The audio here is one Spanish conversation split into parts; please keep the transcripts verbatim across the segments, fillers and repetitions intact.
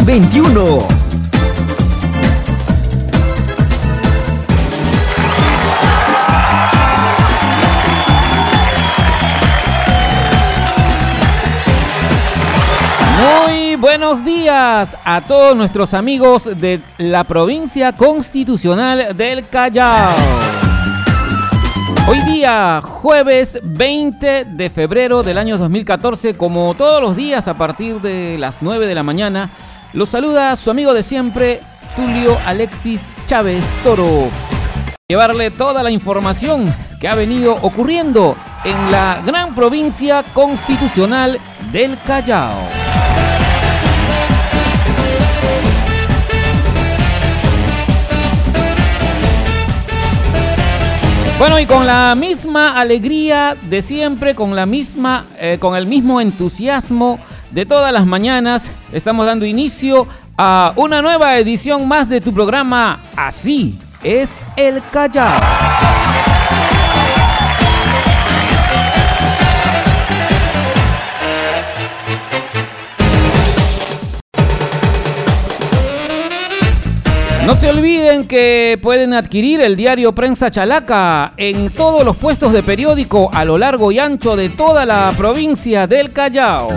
veintiuno. Muy buenos días a todos nuestros amigos de la provincia constitucional del Callao. Hoy día, jueves veinte de febrero del año dos mil catorce, como todos los días a partir de las nueve de la mañana, los saluda su amigo de siempre, Tulio Alexis Chávez Toro. Llevarle toda la información que ha venido ocurriendo en la gran provincia constitucional del Callao. Bueno, y con la misma alegría de siempre, con la misma, eh, con el mismo entusiasmo de todas las mañanas, estamos dando inicio a una nueva edición más de tu programa Así es el Callao. No se olviden que pueden adquirir el diario Prensa Chalaca en todos los puestos de periódico a lo largo y ancho de toda la provincia del Callao.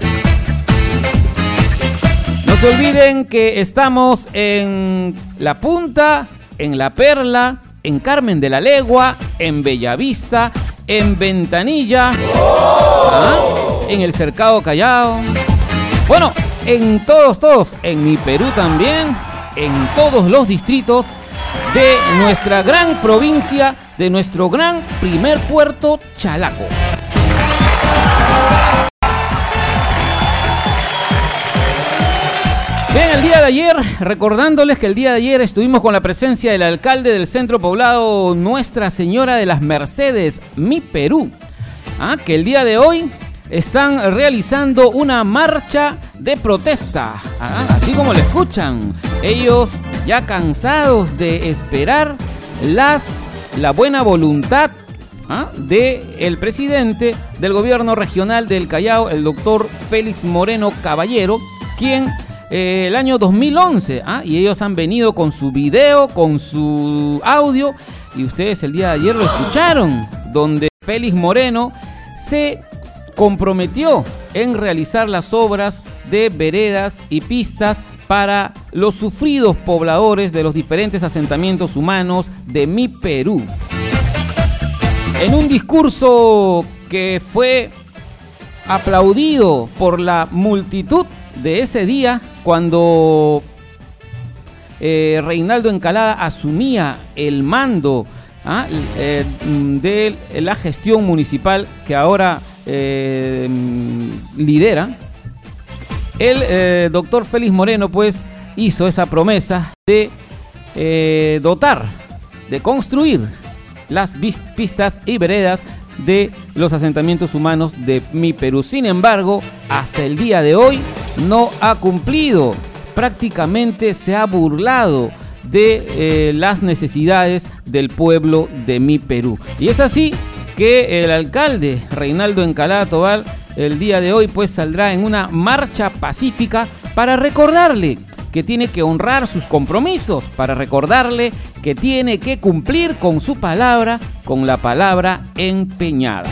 No se olviden que estamos en La Punta, en La Perla, en Carmen de la Legua, en Bellavista, en Ventanilla, ¿ah? en el Cercado Callao. Bueno, en todos, todos, en Mi Perú también. En todos los distritos de nuestra gran provincia, de nuestro gran primer puerto, Chalaco. Bien, el día de ayer, recordándoles que el día de ayer estuvimos con la presencia del alcalde del centro poblado Nuestra Señora de las Mercedes, Mi Perú, ¿ah? que el día de hoy están realizando una marcha de protesta, ¿ah? así como lo escuchan. Ellos ya cansados de esperar las, la buena voluntad ¿ah? del presidente del gobierno regional del Callao, el doctor Félix Moreno Caballero, quien eh, el año dos mil once, ¿ah? y ellos han venido con su video, con su audio, y ustedes el día de ayer lo escucharon, donde Félix Moreno se comprometió en realizar las obras de veredas y pistas para los sufridos pobladores de los diferentes asentamientos humanos de Mi Perú. En un discurso que fue aplaudido por la multitud de ese día, cuando eh, Reinaldo Encalada asumía el mando ¿ah? eh, de la gestión municipal que ahora eh, lidera, el eh, doctor Félix Moreno pues hizo esa promesa de eh, dotar, de construir las pistas y veredas de los asentamientos humanos de Mi Perú. Sin embargo, hasta el día de hoy no ha cumplido, prácticamente se ha burlado de eh, las necesidades del pueblo de Mi Perú. Y es así que el alcalde Reinaldo Encalada Tobar el día de hoy pues saldrá en una marcha pacífica para recordarle que tiene que honrar sus compromisos, para recordarle que tiene que cumplir con su palabra, con la palabra empeñada.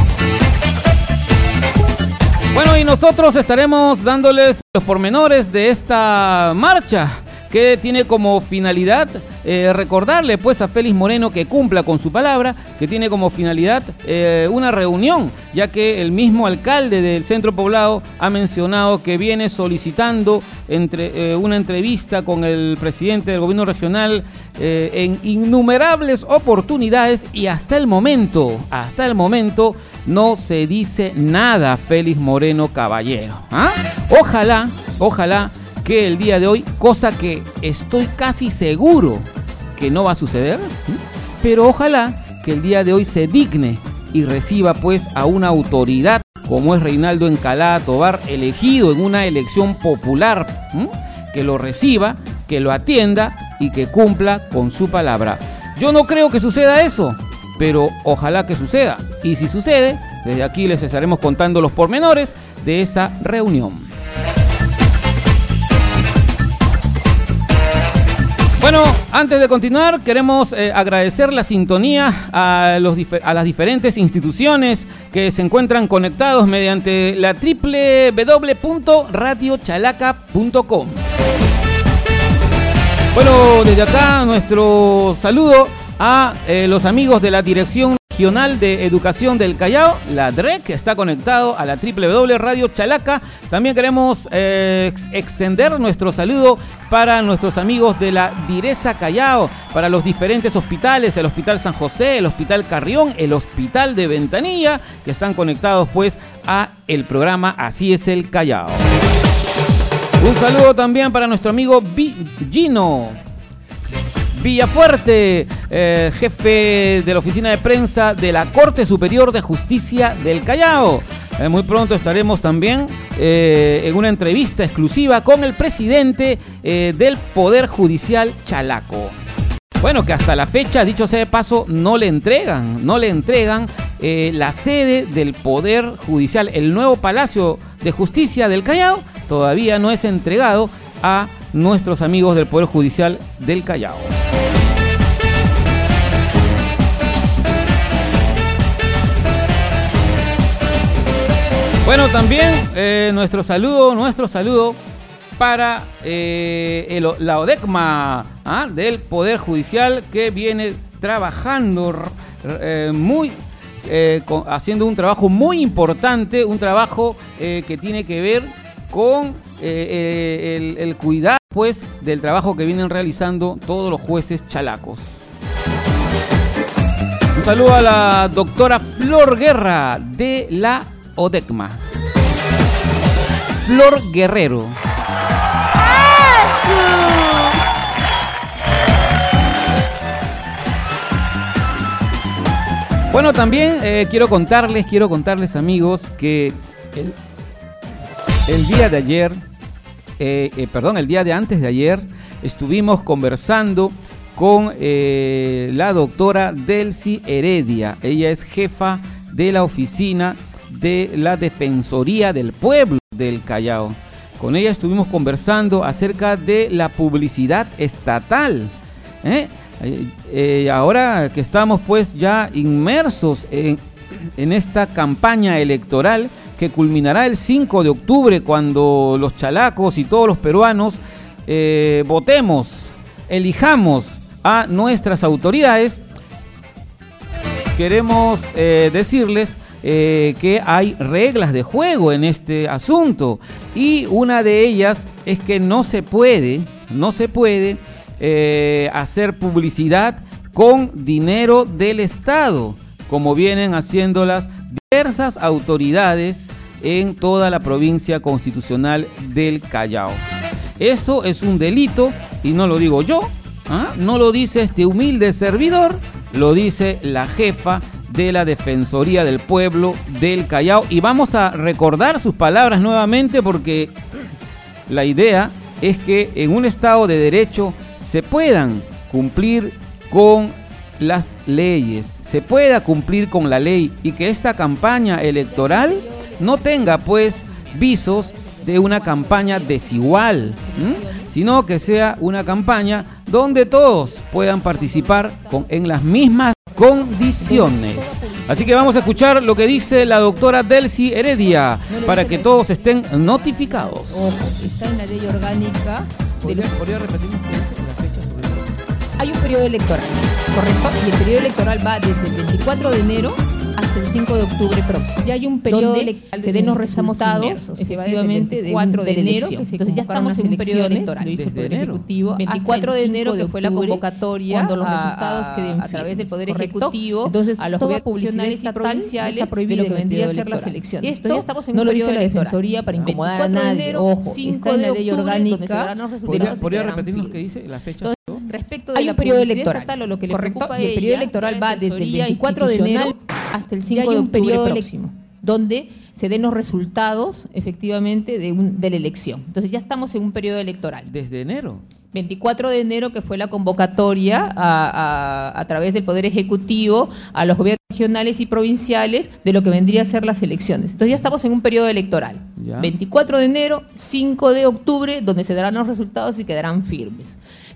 Bueno, y nosotros estaremos dándoles los pormenores de esta marcha, que tiene como finalidad eh, recordarle pues a Félix Moreno que cumpla con su palabra, que tiene como finalidad eh, una reunión, ya que el mismo alcalde del centro poblado ha mencionado que viene solicitando entre, eh, una entrevista con el presidente del gobierno regional eh, en innumerables oportunidades, y hasta el momento, hasta el momento no se dice nada Félix Moreno Caballero. ¿Ah? Ojalá, ojalá que el día de hoy, cosa que estoy casi seguro que no va a suceder, pero ojalá que el día de hoy se digne y reciba pues a una autoridad como es Reinaldo Encalada Tobar, elegido en una elección popular, ¿m? que lo reciba, que lo atienda y que cumpla con su palabra. Yo no creo que suceda eso, pero ojalá que suceda, y si sucede, desde aquí les estaremos contando los pormenores de esa reunión. Bueno, antes de continuar, queremos eh, agradecer la sintonía a, los a las diferentes instituciones que se encuentran conectados mediante la doble u doble u doble u punto radio chalaca punto com. Bueno, desde acá nuestro saludo a eh, los amigos de la Dirección Regional de Educación del Callao, la D R E C, que está conectado a la doble u doble u doble u punto radio chalaca. También queremos eh, ex extender nuestro saludo para nuestros amigos de la Direza Callao, para los diferentes hospitales, el Hospital San José, el Hospital Carrión, el Hospital de Ventanilla, que están conectados pues a el programa Así es el Callao. Un saludo también para nuestro amigo Gino Villafuerte, eh, jefe de la oficina de prensa de la Corte Superior de Justicia del Callao. Eh, muy pronto estaremos también eh, en una entrevista exclusiva con el presidente eh, del Poder Judicial Chalaco. Bueno, que hasta la fecha, dicho sea de paso, no le entregan, no le entregan eh, la sede del Poder Judicial. El nuevo Palacio de Justicia del Callao todavía no es entregado a nuestros amigos del Poder Judicial del Callao. Bueno, también eh, nuestro saludo, nuestro saludo para eh, el, la ODECMA ¿ah? del Poder Judicial, que viene trabajando eh, muy, eh, con, haciendo un trabajo muy importante, un trabajo eh, que tiene que ver con eh, el, el cuidado pues del trabajo que vienen realizando todos los jueces chalacos. Un saludo a la doctora Flor Guerra de la ODECMA. Flor Guerrero. Bueno, también eh, quiero contarles, quiero contarles amigos que el, el día de ayer, eh, eh, perdón, el día de antes de ayer, estuvimos conversando con eh, la doctora Delcy Heredia. Ella es jefa de la oficina de la Defensoría del Pueblo del Callao. Con ella estuvimos conversando acerca de la publicidad estatal. ¿eh? Eh, eh, ahora que estamos pues ya inmersos en, en esta campaña electoral que culminará el cinco de octubre, cuando los chalacos y todos los peruanos eh, votemos, elijamos a nuestras autoridades, queremos eh, decirles eh, que hay reglas de juego en este asunto, y una de ellas es que no se puede, no se puede Eh, hacer publicidad con dinero del Estado, como vienen haciendo las diversas autoridades en toda la provincia constitucional del Callao. Eso es un delito, y no lo digo yo, ¿ah? No lo dice este humilde servidor, lo dice la jefa de la Defensoría del Pueblo del Callao, y vamos a recordar sus palabras nuevamente, porque la idea es que en un Estado de Derecho se puedan cumplir con las leyes, se pueda cumplir con la ley, y que esta campaña electoral no tenga pues visos de una campaña desigual, ¿m? sino que sea una campaña donde todos puedan participar con, en las mismas condiciones. Así que vamos a escuchar lo que dice la doctora Delcy Heredia para que todos estén notificados. Ojo, está en la ley orgánica. ¿Podría, ¿podría repetirnos la fecha sobre eso? Hay un periodo electoral, ¿correcto? Y el periodo electoral va desde el veinticuatro de enero hasta el cinco de octubre próximo. Ya hay un periodo electoral, se den los resultados efectivamente del cuatro de enero, entonces ya estamos en un periodo electoral. Lo hizo el Poder Ejecutivo veinticuatro de enero, que fue la convocatoria, cuando los resultados queden a través del Poder Ejecutivo, entonces a los gobiernos nacionales y provinciales está prohibido lo que vendría a ser las elecciones. Esto ya estamos en un periodo electoral. No lo dice la Defensoría para incomodar a nadie, ojo, está en la ley orgánica. ¿Podría repetirnos qué dice la fecha? Respecto de hay un periodo electoral, estatal, o lo que le correcto, y el periodo electoral va desde el veinticuatro de enero hasta el cinco de octubre próximo, donde se den los resultados efectivamente de, un, de la elección. Entonces ya estamos en un periodo electoral. ¿Desde enero? veinticuatro de enero, que fue la convocatoria a, a, a través del Poder Ejecutivo a los gobiernos regionales y provinciales de lo que vendría a ser las elecciones. Entonces ya estamos en un periodo electoral. ¿Ya? veinticuatro de enero, cinco de octubre, donde se darán los resultados y quedarán firmes.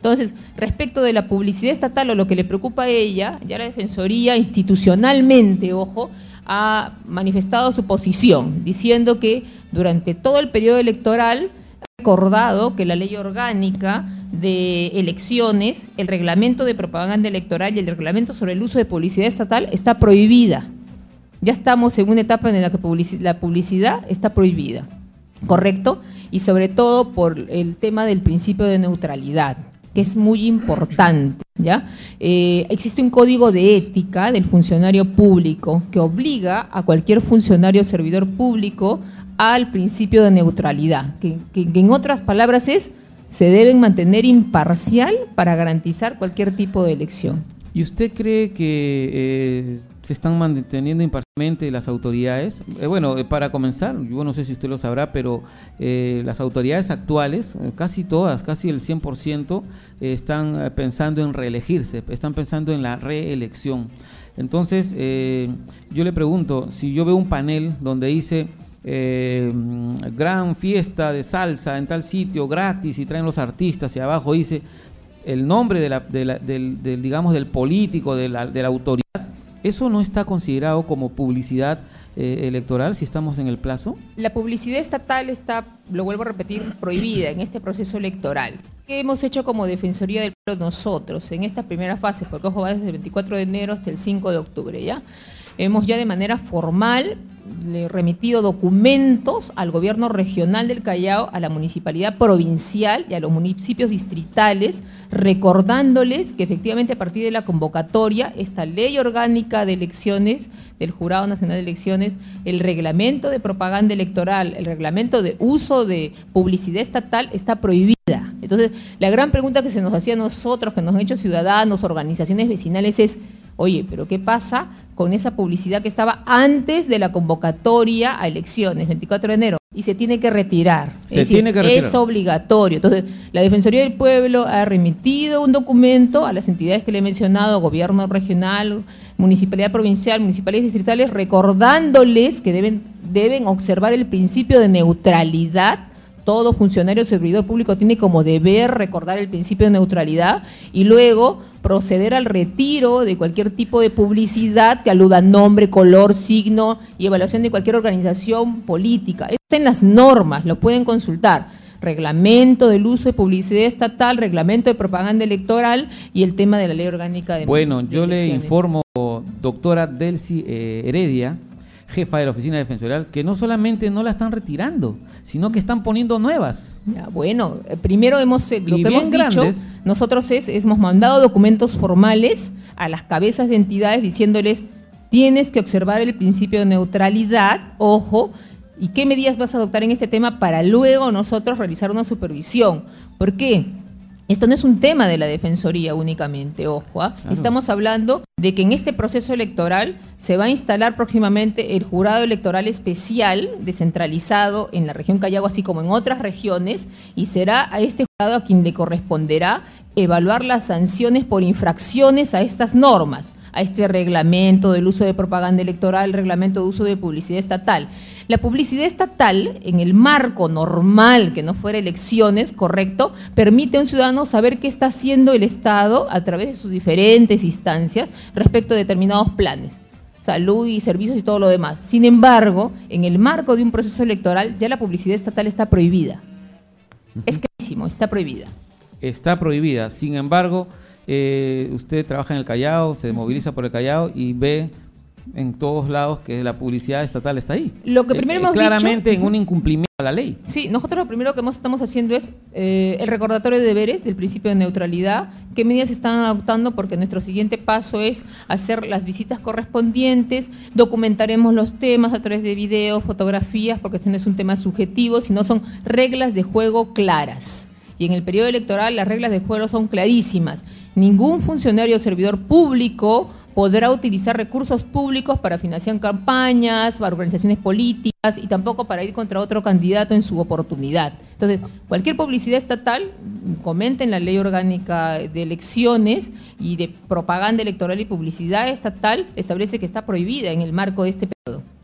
Entonces, respecto de la publicidad estatal o lo que le preocupa a ella, ya la Defensoría institucionalmente, ojo, ha manifestado su posición, diciendo que durante todo el periodo electoral ha recordado que la ley orgánica de elecciones, el reglamento de propaganda electoral y el reglamento sobre el uso de publicidad estatal está prohibida. Ya estamos en una etapa en la que la publicidad está prohibida, ¿correcto? Y sobre todo por el tema del principio de neutralidad, que es muy importante, ¿ya? Eh, existe un código de ética del funcionario público que obliga a cualquier funcionario o servidor público al principio de neutralidad, que, que, que en otras palabras es, se deben mantener imparcial para garantizar cualquier tipo de elección. ¿Y usted cree que eh, se están manteniendo imparcialmente las autoridades? Eh, bueno, eh, para comenzar, yo no sé si usted lo sabrá, pero eh, las autoridades actuales, eh, casi todas, casi el cien por ciento, eh, están eh, pensando en reelegirse, están pensando en la reelección. Entonces, eh, yo le pregunto, si yo veo un panel donde dice eh, gran fiesta de salsa en tal sitio, gratis, y traen los artistas, y abajo dice el nombre de la, de la, del, del, digamos, del político, de la, de la autoridad, ¿eso no está considerado como publicidad eh, electoral si estamos en el plazo? La publicidad estatal está, lo vuelvo a repetir, prohibida en este proceso electoral. ¿Qué hemos hecho como Defensoría del Pueblo nosotros en esta primera fase? Porque ojo, va desde el veinticuatro de enero hasta el cinco de octubre, ¿ya? Hemos ya de manera formal le remitido documentos al gobierno regional del Callao, a la municipalidad provincial y a los municipios distritales, recordándoles que efectivamente a partir de la convocatoria, esta ley orgánica de elecciones del Jurado Nacional de Elecciones, el reglamento de propaganda electoral, el reglamento de uso de publicidad estatal está prohibida. Entonces, la gran pregunta que se nos hacía a nosotros, que nos han hecho ciudadanos, organizaciones vecinales es, oye, ¿pero qué pasa con esa publicidad que estaba antes de la convocatoria a elecciones, veinticuatro de enero? Y se tiene que retirar. Se es decir, tiene que retirar. Es obligatorio. Entonces, la Defensoría del Pueblo ha remitido un documento a las entidades que le he mencionado, gobierno regional, municipalidad provincial, municipalidades distritales, recordándoles que deben, deben observar el principio de neutralidad. Todo funcionario o servidor público tiene como deber recordar el principio de neutralidad y luego proceder al retiro de cualquier tipo de publicidad que aluda a nombre, color, signo y evaluación de cualquier organización política. Esto está en las normas, lo pueden consultar. Reglamento del uso de publicidad estatal, reglamento de propaganda electoral y el tema de la ley orgánica de Bueno, de yo elecciones. Le informo, doctora Delcy eh, Heredia, jefa de la Oficina Defensorial, que no solamente no la están retirando, sino que están poniendo nuevas. Ya, bueno, primero hemos, lo y que hemos dicho, grandes. nosotros es, hemos mandado documentos formales a las cabezas de entidades diciéndoles, tienes que observar el principio de neutralidad, ojo, y qué medidas vas a adoptar en este tema para luego nosotros realizar una supervisión. ¿Por qué? Esto no es un tema de la Defensoría únicamente, ojo, ¿eh? Claro. Estamos hablando de que en este proceso electoral se va a instalar próximamente el jurado electoral especial descentralizado en la región Callao, así como en otras regiones, y será a este jurado a quien le corresponderá evaluar las sanciones por infracciones a estas normas, a este reglamento del uso de propaganda electoral, el reglamento de uso de publicidad estatal. La publicidad estatal, en el marco normal, que no fuera elecciones, correcto, permite a un ciudadano saber qué está haciendo el Estado a través de sus diferentes instancias respecto a determinados planes, salud y servicios y todo lo demás. Sin embargo, en el marco de un proceso electoral, ya la publicidad estatal está prohibida. Uh-huh. Es clarísimo, está prohibida. Está prohibida. Sin embargo, eh, usted trabaja en el Callao, se moviliza por el Callao y ve en todos lados que la publicidad estatal está ahí. Lo que primero eh, hemos claramente dicho, en un incumplimiento a la ley. Sí, nosotros lo primero que hemos, estamos haciendo es eh, el recordatorio de deberes del principio de neutralidad, qué medidas se están adoptando, porque nuestro siguiente paso es hacer las visitas correspondientes, documentaremos los temas a través de videos, fotografías, porque este no es un tema subjetivo, sino son reglas de juego claras. Y en el periodo electoral las reglas de juego son clarísimas. Ningún funcionario o servidor público podrá utilizar recursos públicos para financiar campañas, para organizaciones políticas y tampoco para ir contra otro candidato en su oportunidad. Entonces, cualquier publicidad estatal, comenten la ley orgánica de elecciones y de propaganda electoral y publicidad estatal, establece que está prohibida en el marco de este periodo.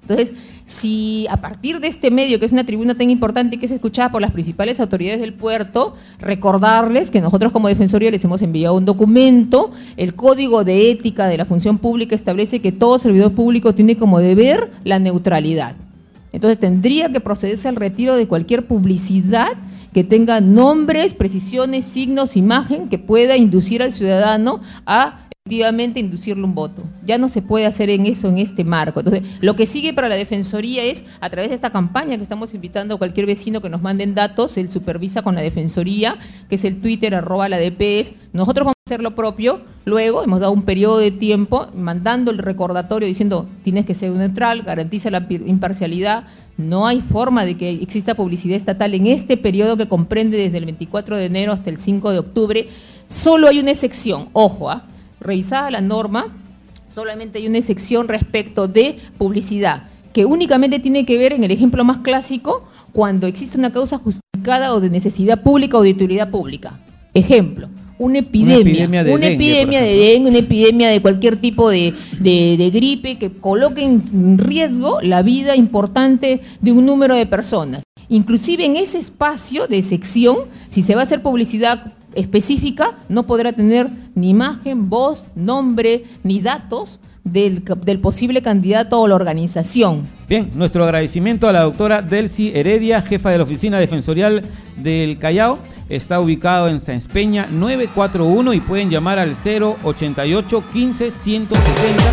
Entonces, si a partir de este medio, que es una tribuna tan importante y que es escuchada por las principales autoridades del puerto, recordarles que nosotros como Defensoría les hemos enviado un documento. El Código de Ética de la Función Pública establece que todo servidor público tiene como deber la neutralidad. Entonces tendría que procederse al retiro de cualquier publicidad que tenga nombres, precisiones, signos, imagen que pueda inducir al ciudadano a efectivamente inducirle un voto. Ya no se puede hacer en eso, en este marco. Entonces, lo que sigue para la Defensoría es, a través de esta campaña que estamos invitando a cualquier vecino que nos manden datos, él supervisa con la Defensoría, que es el Twitter, arroba la D P S. Nosotros vamos a hacer lo propio. Luego, hemos dado un periodo de tiempo mandando el recordatorio diciendo, tienes que ser neutral, garantiza la imparcialidad. No hay forma de que exista publicidad estatal en este periodo que comprende desde el veinticuatro de enero hasta el cinco de octubre. Solo hay una excepción, ojo, ¿ah? Revisada la norma, solamente hay una excepción respecto de publicidad, que únicamente tiene que ver, en el ejemplo más clásico, cuando existe una causa justificada o de necesidad pública o de utilidad pública. Ejemplo, una epidemia, una epidemia de, una dengue, epidemia de dengue, una epidemia de cualquier tipo de, de, de gripe que coloque en riesgo la vida importante de un número de personas. Inclusive en ese espacio de sección, si se va a hacer publicidad específica, no podrá tener ni imagen, voz, nombre, ni datos del, del posible candidato o la organización. Bien, nuestro agradecimiento a la doctora Delcy Heredia, jefa de la Oficina Defensorial del Callao. Está ubicado en Sáenz Peña nueve cuatro uno y pueden llamar al cero ochenta y ocho quince ciento setenta.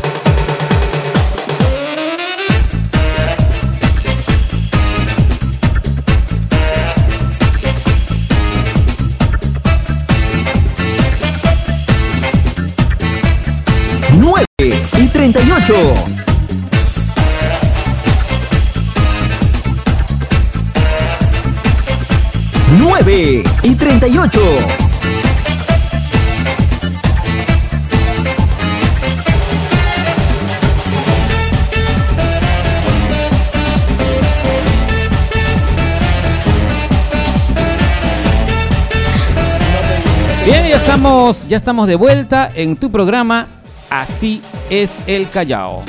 nueve y treinta y ocho. nueve y treinta y ocho. Bien, ya estamos, ya estamos de vuelta en tu programa Así es el Callao.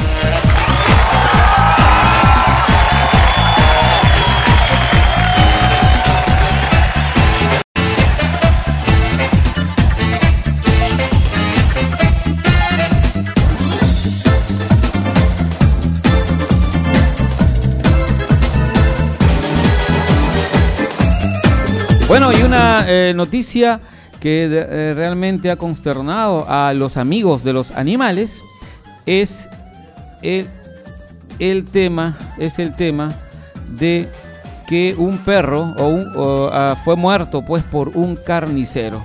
Bueno, y una eh, noticia que de, eh, realmente ha consternado a los amigos de los animales es el, el tema es el tema de que un perro o un, o, uh, fue muerto pues por un carnicero.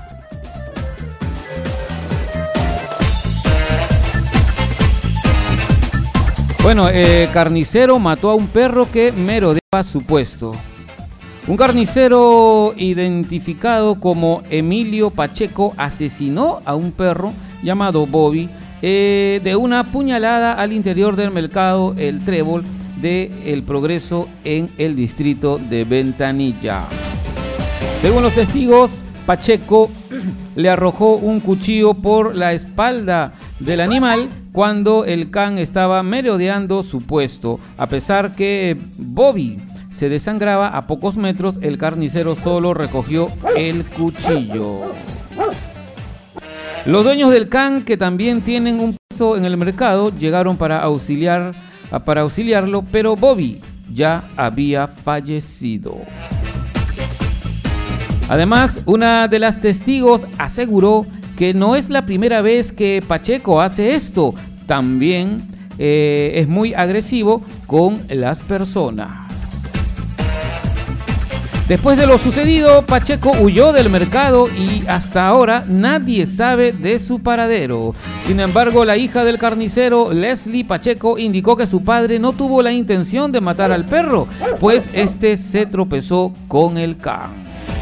Bueno, eh, carnicero mató a un perro que merodeaba su puesto. Un carnicero identificado como Emilio Pacheco asesinó a un perro llamado Bobby eh, de una puñalada al interior del mercado El Trébol de El Progreso en el distrito de Ventanilla. Según los testigos, Pacheco le arrojó un cuchillo por la espalda del animal cuando el can estaba merodeando su puesto. A pesar que Bobby se desangraba a pocos metros, el carnicero solo recogió el cuchillo. Los dueños del can, que también tienen un puesto en el mercado, llegaron para auxiliar, para auxiliarlo, pero Bobby ya había fallecido. Además, una de las testigos aseguró que no es la primera vez que Pacheco hace esto. También eh, es muy agresivo con las personas. Después de lo sucedido, Pacheco huyó del mercado y hasta ahora nadie sabe de su paradero. Sin embargo, la hija del carnicero, Leslie Pacheco, indicó que su padre no tuvo la intención de matar al perro, pues este se tropezó con el can.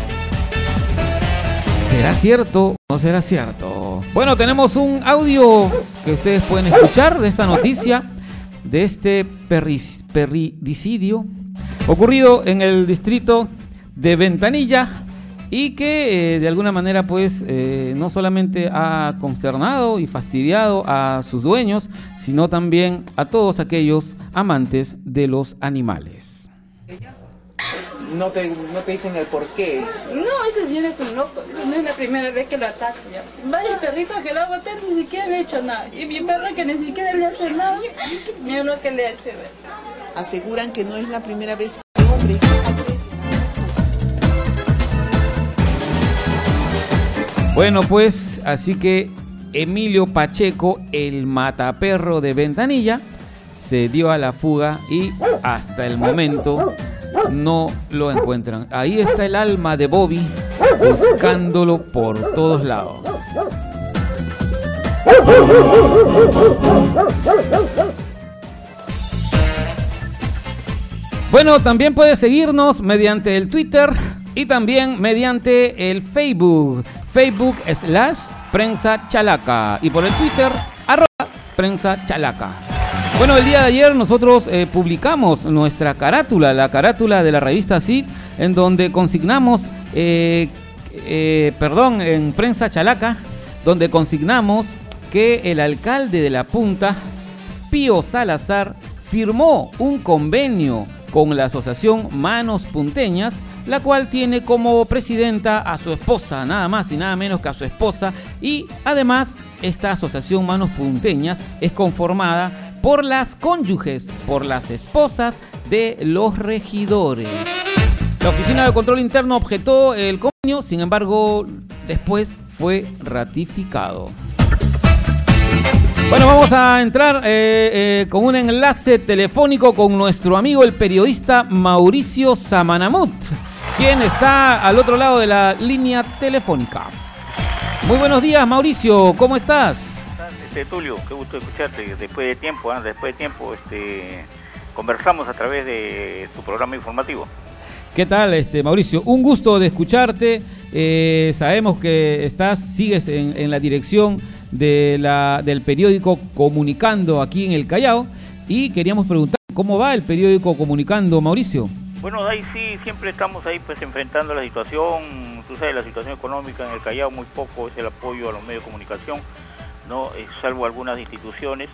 ¿Será cierto o no será cierto? Bueno, tenemos un audio que ustedes pueden escuchar de esta noticia, de este perris, perridicidio ocurrido en el distrito de Ventanilla y que eh, de alguna manera pues eh, no solamente ha consternado y fastidiado a sus dueños, sino también a todos aquellos amantes de los animales. No te, no te dicen el por qué. No, ese señor es un loco. No es la primera vez que lo ataca. Varios perritos que lo boté ni siquiera le he hecho nada. Y mi perro que ni siquiera le hace nada, mira lo que le ha hecho. Aseguran que no es la primera vez que el hombre agrede. Bueno, pues así que Emilio Pacheco, el mataperro de Ventanilla, se dio a la fuga y hasta el momento no lo encuentran. Ahí está el alma de Bobby buscándolo por todos lados. Bueno, también puedes seguirnos mediante el Twitter y también mediante el Facebook. Facebook slash Prensa Chalaca y por el Twitter arroba Prensa Chalaca. Bueno, el día de ayer nosotros eh, publicamos nuestra carátula, la carátula de la revista C I D, en donde consignamos, eh, eh, perdón, en Prensa Chalaca, donde consignamos que el alcalde de La Punta, Pío Salazar, firmó un convenio con la asociación Manos Punteñas, la cual tiene como presidenta a su esposa, nada más y nada menos que a su esposa, y además esta asociación Manos Punteñas es conformada por las cónyuges, por las esposas de los regidores. La Oficina de Control Interno objetó el convenio, sin embargo, después fue ratificado. Bueno, vamos a entrar eh, eh, con un enlace telefónico con nuestro amigo el periodista Mauricio Samanamut, quien está al otro lado de la línea telefónica. Muy buenos días, Mauricio, ¿cómo estás? Este, Tulio, qué gusto escucharte después de tiempo, ¿eh? después de tiempo este, conversamos a través de tu programa informativo. ¿Qué tal, este Mauricio? Un gusto de escucharte. Eh, sabemos que estás, sigues en, en la dirección de la, del periódico Comunicando aquí en el Callao y queríamos preguntar cómo va el periódico Comunicando, Mauricio. Bueno, ahí sí, siempre estamos ahí pues enfrentando la situación, tú sabes, la situación económica en el Callao, muy poco es el apoyo a los medios de comunicación, no, eh, salvo algunas instituciones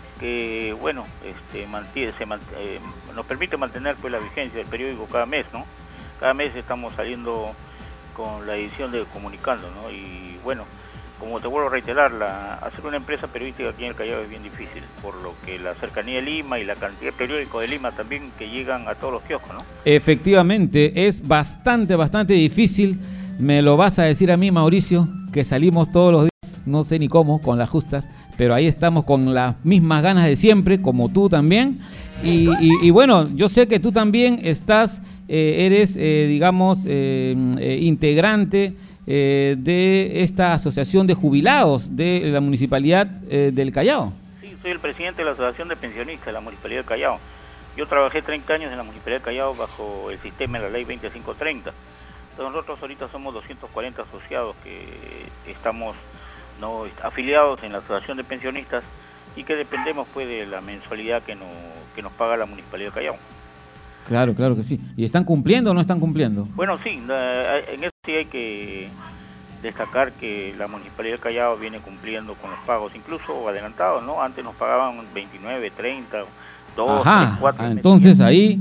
que, bueno, este, mantiene, se mant eh, nos permite mantener pues la vigencia del periódico cada mes, ¿no? Cada mes estamos saliendo con la edición de Comunicando, ¿no? Y bueno, como te vuelvo a reiterar, la, hacer una empresa periodística aquí en el Callao es bien difícil, por lo que la cercanía de Lima y la cantidad de periódicos de Lima también que llegan a todos los kioscos, ¿no? Efectivamente, es bastante, bastante difícil. Me lo vas a decir a mí, Mauricio, que salimos todos los días, no sé ni cómo, con las justas, pero ahí estamos con las mismas ganas de siempre, como tú también. Y, y, y bueno, yo sé que tú también estás, eh, eres, eh, digamos, eh, eh, integrante Eh, de esta asociación de jubilados de la Municipalidad eh, del Callao. Sí, soy el presidente de la Asociación de Pensionistas de la Municipalidad del Callao. Yo trabajé treinta años en la Municipalidad del Callao bajo el sistema de la ley veinticinco treinta. Entonces nosotros ahorita somos doscientos cuarenta asociados que estamos no afiliados en la Asociación de Pensionistas y que dependemos pues de la mensualidad que nos, que nos paga la Municipalidad del Callao. Claro, claro que sí. ¿Y están cumpliendo o no están cumpliendo? Bueno, sí, en eso sí hay que destacar que la Municipalidad del Callao viene cumpliendo con los pagos, incluso adelantados, ¿no? Antes nos pagaban veintinueve, treinta, dos, Ajá, tres, cuatro. Entonces ahí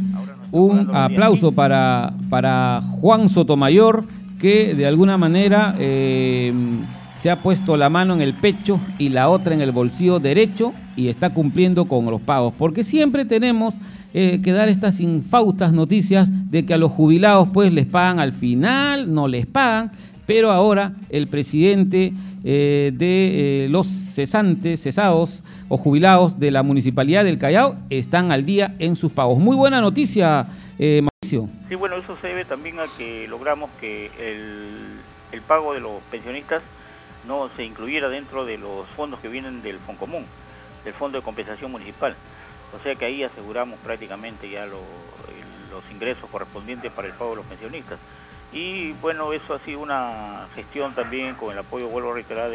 un aplauso para, para Juan Sotomayor, que de alguna manera eh, se ha puesto la mano en el pecho y la otra en el bolsillo derecho y está cumpliendo con los pagos, porque siempre tenemos Eh, que dar estas infaustas noticias de que a los jubilados pues les pagan al final, no les pagan, pero ahora el presidente eh, de eh, los cesantes, cesados o jubilados de la Municipalidad del Callao están al día en sus pagos. Muy buena noticia, eh, Mauricio. Sí, bueno, eso se debe también a que logramos que el, el pago de los pensionistas no se incluyera dentro de los fondos que vienen del Foncomún, del Fondo de Compensación Municipal. O sea que ahí aseguramos prácticamente ya lo, los ingresos correspondientes para el pago de los pensionistas. Y bueno, eso ha sido una gestión también con el apoyo, vuelvo a reiterar,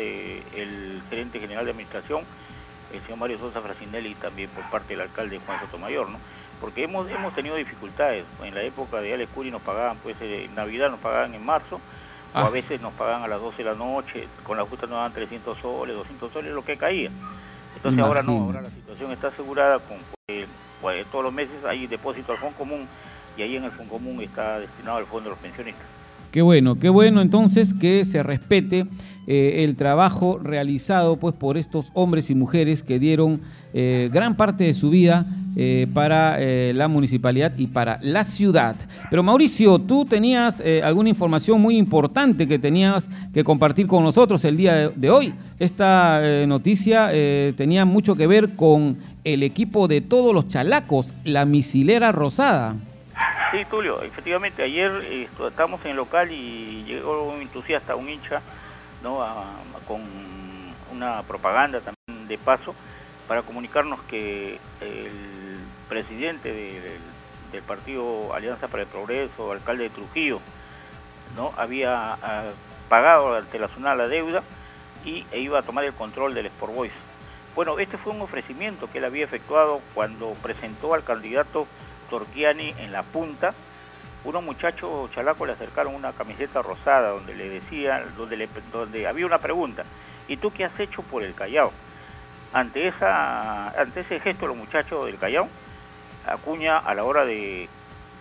del gerente general de administración, el señor Mario Sosa Frasinelli, y también por parte del alcalde Juan Sotomayor, ¿no? Porque hemos hemos tenido dificultades. En la época de Alex Curi nos pagaban, pues en Navidad nos pagaban en marzo, ah. o a veces nos pagan a las doce de la noche, con la justa nos dan trescientos soles, doscientos soles, lo que caía. Entonces Imagino. ahora no, ahora la situación está asegurada con eh, pues, todos los meses hay depósito al Fondo Común y ahí en el Fondo Común está destinado al Fondo de los Pensionistas. Qué bueno, qué bueno entonces que se respete eh, el trabajo realizado pues por estos hombres y mujeres que dieron eh, gran parte de su vida eh, para eh, la municipalidad y para la ciudad. Pero Mauricio, tú tenías eh, alguna información muy importante que tenías que compartir con nosotros el día de, de hoy. Esta eh, noticia eh, tenía mucho que ver con el equipo de todos los chalacos, la Misilera Rosada. Sí, Tulio, efectivamente, ayer eh, estábamos en el local y llegó un entusiasta, un hincha, ¿no? A, a, con una propaganda también de paso para comunicarnos que el presidente de, de, del partido Alianza para el Progreso, alcalde de Trujillo, ¿no? había a, pagado ante la zona la deuda y e iba a tomar el control del Sport Boys. Bueno, este fue un ofrecimiento que él había efectuado cuando presentó al candidato Torquiani en la punta. Unos muchachos chalacos le acercaron una camiseta rosada donde le decían, donde, le, donde había una pregunta: ¿y tú qué has hecho por el Callao? Ante esa, ante ese gesto de los muchachos del Callao, Acuña, a la hora de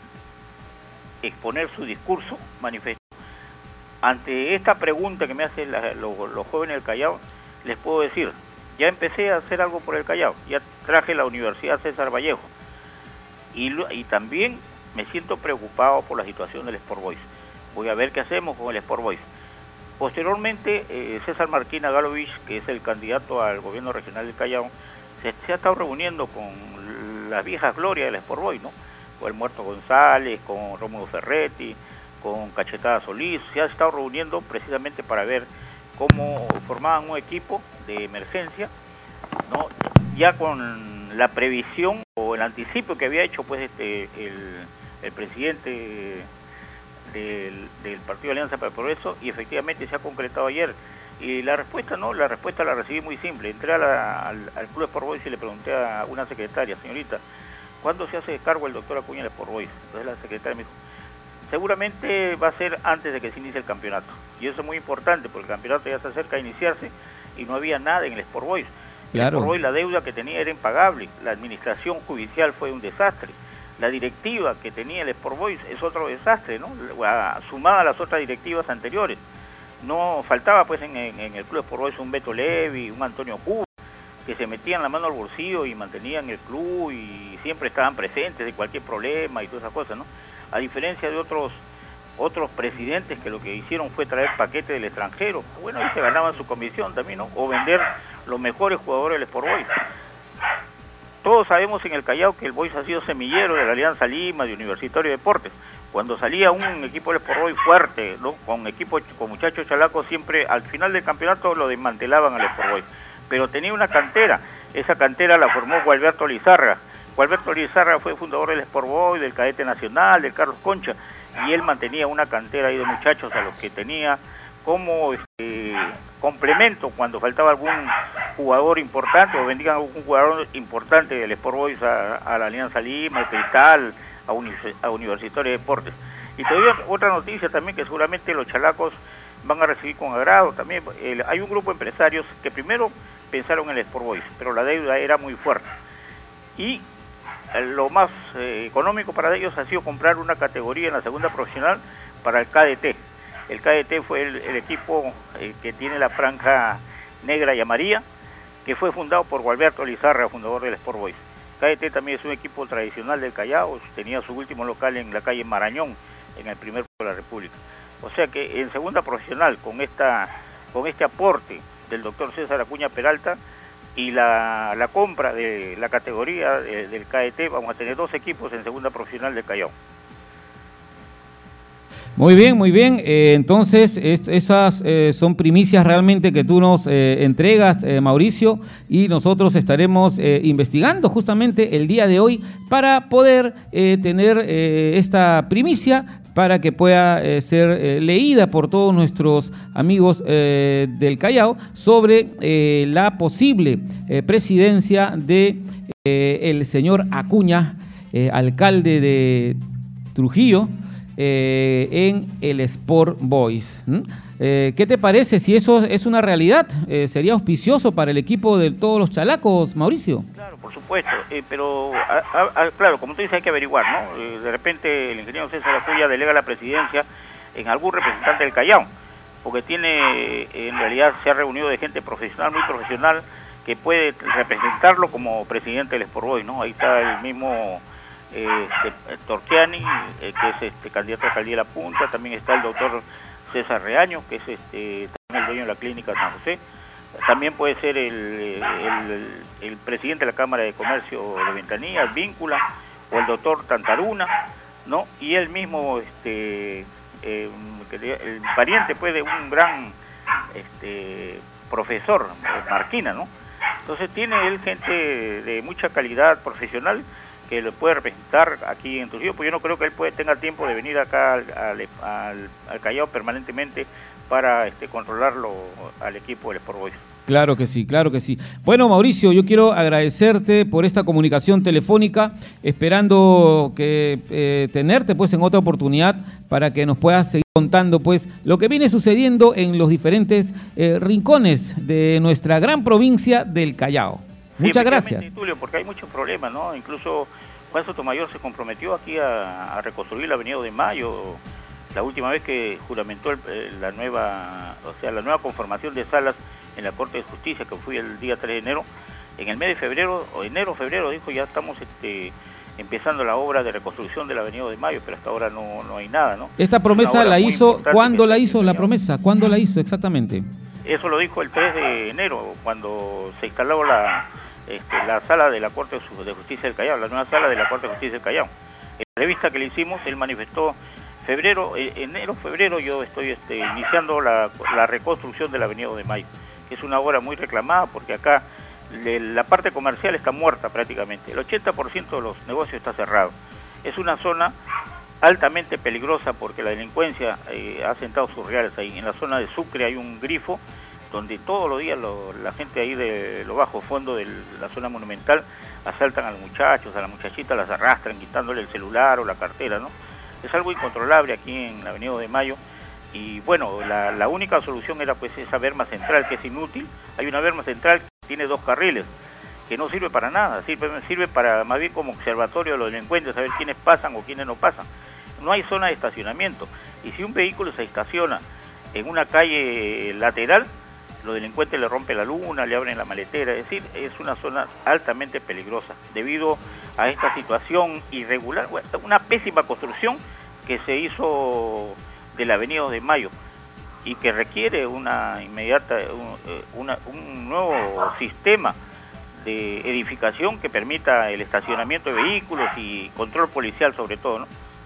exponer su discurso, manifestó: ante esta pregunta que me hacen la, los, los jóvenes del Callao, les puedo decir, ya empecé a hacer algo por el Callao, ya traje la Universidad César Vallejo. Y, y también me siento preocupado por la situación del Sport Boys. Voy a ver qué hacemos con el Sport Boys. Posteriormente, eh, César Marquina Galovich, que es el candidato al gobierno regional del Callao, se, se ha estado reuniendo con las viejas glorias del Sport Boys, ¿no? Con el Muerto González, con Rómulo Ferretti, con Cachetada Solís. Se ha estado reuniendo precisamente para ver cómo formaban un equipo de emergencia, ¿no? Ya con la previsión o el anticipo que había hecho pues este el, el presidente del, del Partido Alianza para el Progreso, y efectivamente se ha concretado ayer. Y la respuesta no, la respuesta la recibí muy simple. Entré a la, al, al Club Sport Boys y le pregunté a una secretaria: señorita, ¿cuándo se hace cargo el doctor Acuña del Sport Boys? Entonces la secretaria me dijo: seguramente va a ser antes de que se inicie el campeonato. Y eso es muy importante porque el campeonato ya se acerca a iniciarse y no había nada en el Sport Boys. Claro. El Sport Boys, la deuda que tenía era impagable, la administración judicial fue un desastre, la directiva que tenía el Sport Boys es otro desastre, ¿no? Sumada a las otras directivas anteriores. No faltaba pues en, en, en el Club Sport Boys un Beto Levi, un Antonio Cuba, que se metían la mano al bolsillo y mantenían el club y siempre estaban presentes de cualquier problema y todas esas cosas, ¿no? A diferencia de otros otros presidentes que lo que hicieron fue traer paquetes del extranjero. Bueno, ahí se ganaban su comisión también, ¿no? O vender los mejores jugadores del Sport Boys. Todos sabemos en el Callao que el Boys ha sido semillero de la Alianza Lima, de Universitario de Deportes. Cuando salía un equipo del Sport Boys fuerte, ¿no? Con equipo, con muchachos chalacos, siempre al final del campeonato lo desmantelaban al Sport Boys. Pero tenía una cantera, esa cantera la formó Gualberto Lizarra. Gualberto Lizarra fue fundador del Sport Boys, del Cadete Nacional, del Carlos Concha, y él mantenía una cantera ahí de muchachos a los que tenía como este, complemento cuando faltaba algún jugador importante o vendían algún jugador importante del Sport Boys a, a la Alianza Lima, al Cristal, a, uni, a Universitario de Deportes. Y todavía otra noticia también que seguramente los chalacos van a recibir con agrado también. El, hay un grupo de empresarios que primero pensaron en el Sport Boys, pero la deuda era muy fuerte. Y lo más eh, económico para ellos ha sido comprar una categoría en la segunda profesional para el K D T. El K D T fue el, el equipo eh, que tiene la franja negra y amarilla, que fue fundado por Gualberto Lizarra, fundador del Sport Boys. K D T también es un equipo tradicional del Callao, tenía su último local en la calle Marañón, en el primer pueblo de la República. O sea que en segunda profesional, con esta con este aporte del doctor César Acuña Peralta y la, la compra de la categoría de, del K D T, vamos a tener dos equipos en segunda profesional del Callao. Muy bien, muy bien. Eh, entonces, est esas eh, son primicias realmente que tú nos eh, entregas, eh, Mauricio, y nosotros estaremos eh, investigando justamente el día de hoy para poder eh, tener eh, esta primicia para que pueda eh, ser eh, leída por todos nuestros amigos eh, del Callao sobre eh, la posible eh, presidencia de eh, el señor Acuña, eh, alcalde de Trujillo, eh, en el Sport Boys. ¿Mm? Eh, ¿Qué te parece si eso es una realidad? Eh, ¿Sería auspicioso para el equipo de todos los chalacos, Mauricio? Claro, por supuesto, eh, pero a, a, a, claro, como tú dices, hay que averiguar, ¿no? Eh, de repente el ingeniero César Acuña delega la presidencia en algún representante del Callao, porque tiene, en realidad se ha reunido de gente profesional, muy profesional, que puede representarlo como presidente del Sport Boys, ¿no? Ahí está el mismo eh, este, Torquiani, eh, que es este candidato a alcaldía de La Punta, también está el doctor César Reaño, que es este también el dueño de la clínica San José, también puede ser el, el, el presidente de la Cámara de Comercio de Ventanilla, el Víncula, o el doctor Tantaruna, ¿no? Y él mismo, este, eh, el pariente pues de un gran este, profesor, Marquina, ¿no? Entonces tiene él gente de mucha calidad profesional que lo puede representar aquí en Trujillo, pues yo no creo que él puede, tenga tiempo de venir acá al, al, al, al Callao permanentemente para este, controlarlo al equipo del Sport Boys. Claro que sí, claro que sí. Bueno, Mauricio, yo quiero agradecerte por esta comunicación telefónica, esperando que eh, tenerte pues en otra oportunidad para que nos puedas seguir contando pues lo que viene sucediendo en los diferentes eh, rincones de nuestra gran provincia del Callao. Muchas sí, gracias. Tulio, porque hay muchos problemas, ¿no? Incluso Juan Sotomayor se comprometió aquí a, a reconstruir la Avenida de Mayo, la última vez que juramentó el, la nueva, o sea, la nueva conformación de salas en la Corte de Justicia, que fue el día tres de enero. En el mes de febrero, o enero, febrero, dijo, ya estamos este, empezando la obra de reconstrucción de la Avenida de Mayo, pero hasta ahora no, no hay nada, ¿no? Esta promesa la hizo, ¿cuándo la hizo la promesa? ¿Cuándo la hizo exactamente? Eso lo dijo el tres de enero, cuando se instaló la... Este, la sala de la Corte de Justicia del Callao, la nueva sala de la Corte de Justicia del Callao. En la entrevista que le hicimos, él manifestó febrero, eh, enero, febrero, yo estoy este, iniciando la, la reconstrucción de la Avenida de Mayo, que es una obra muy reclamada porque acá le, la parte comercial está muerta prácticamente, el ochenta por ciento de los negocios está cerrado. Es una zona altamente peligrosa porque la delincuencia eh, ha sentado sus reales ahí. En la zona de Sucre hay un grifo donde todos los días lo, la gente ahí de lo bajo fondo de la zona monumental asaltan a los muchachos, a las muchachitas, las arrastran quitándole el celular o la cartera, ¿no? Es algo incontrolable aquí en la Avenida de Mayo y bueno, la, la única solución era pues esa berma central que es inútil. Hay una berma central que tiene dos carriles que no sirve para nada, sirve, sirve para más bien como observatorio de los delincuentes, saber quiénes pasan o quiénes no pasan. No hay zona de estacionamiento y si un vehículo se estaciona en una calle lateral, los delincuentes le rompen la luna, le abren la maletera, es decir, es una zona altamente peligrosa debido a esta situación irregular, una pésima construcción que se hizo de la Avenida de Mayo y que requiere una inmediata, un, una, un nuevo sistema de edificación que permita el estacionamiento de vehículos y control policial sobre todo, ¿no?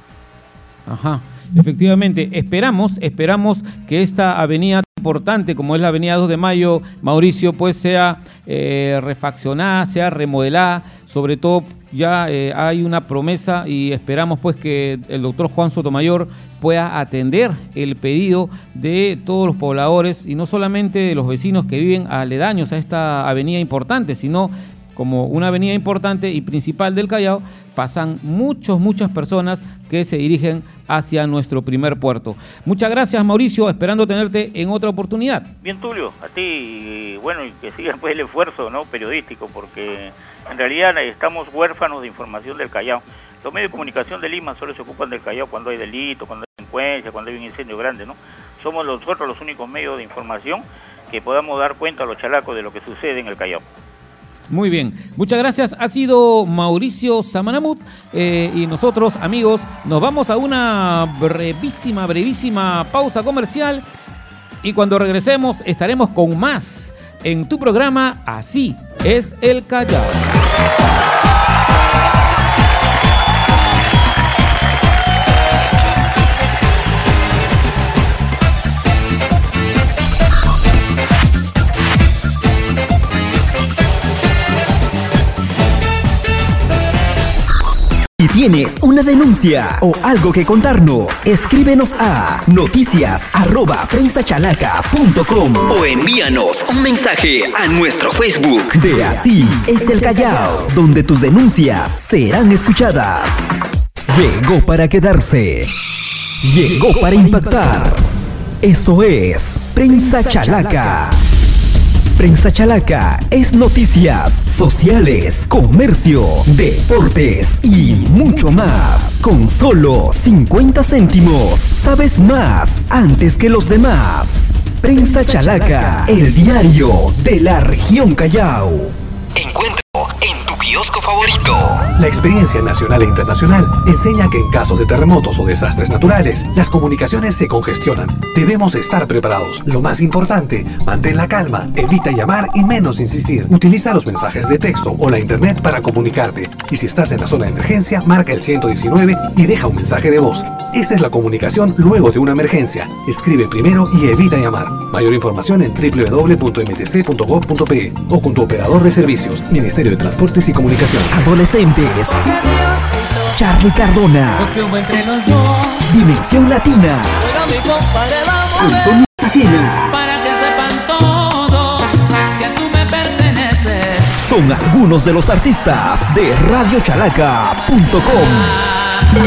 Ajá, efectivamente, esperamos, esperamos que esta avenida importante como es la Avenida dos de Mayo, Mauricio, pues sea eh, refaccionada, sea remodelada, sobre todo ya eh, hay una promesa y esperamos pues que el doctor Juan Sotomayor pueda atender el pedido de todos los pobladores y no solamente de los vecinos que viven aledaños a esta avenida importante, sino como una avenida importante y principal del Callao, pasan muchos, muchas personas que se dirigen hacia nuestro primer puerto. Muchas gracias, Mauricio, esperando tenerte en otra oportunidad. Bien, Tulio, a ti, bueno, y que siga pues el esfuerzo, ¿no?, periodístico, porque en realidad estamos huérfanos de información del Callao. Los medios de comunicación de Lima solo se ocupan del Callao cuando hay delito, cuando hay delincuencia, cuando hay un incendio grande, ¿no? Somos nosotros los únicos medios de información que podamos dar cuenta a los chalacos de lo que sucede en el Callao. Muy bien, muchas gracias. Ha sido Mauricio Samanamut eh, y nosotros, amigos, nos vamos a una brevísima, brevísima pausa comercial y cuando regresemos estaremos con más en tu programa Así es el Callao. Si tienes una denuncia o algo que contarnos, escríbenos a noticias arroba prensachalaca punto com o envíanos un mensaje a nuestro Facebook de Así es el Callao, donde tus denuncias serán escuchadas. Llegó para quedarse Llegó para impactar. Eso es Prensa Chalaca. Prensa Chalaca es noticias, sociales, comercio, deportes y mucho más. Con solo cincuenta céntimos, sabes más antes que los demás. Prensa Chalaca, el diario de la región Callao. Encuentro en tu kiosco favorito. La experiencia nacional e internacional enseña que en casos de terremotos o desastres naturales, las comunicaciones se congestionan. Debemos estar preparados. Lo más importante, mantén la calma, evita llamar y menos insistir. Utiliza los mensajes de texto o la internet para comunicarte. Y si estás en la zona de emergencia, marca el ciento diecinueve y deja un mensaje de voz. Esta es la comunicación luego de una emergencia. Escribe primero y evita llamar. Mayor información en doble u doble u doble u punto m t c punto gov punto p e o con tu operador de servicios, Ministerio de Transportes y Comunicaciones. Adolescentes. Charlie Cardona. Dimensión Latina. Antonio Tejera. Para que sepan todos que tú me perteneces. Son algunos de los artistas de radio chalaca punto com.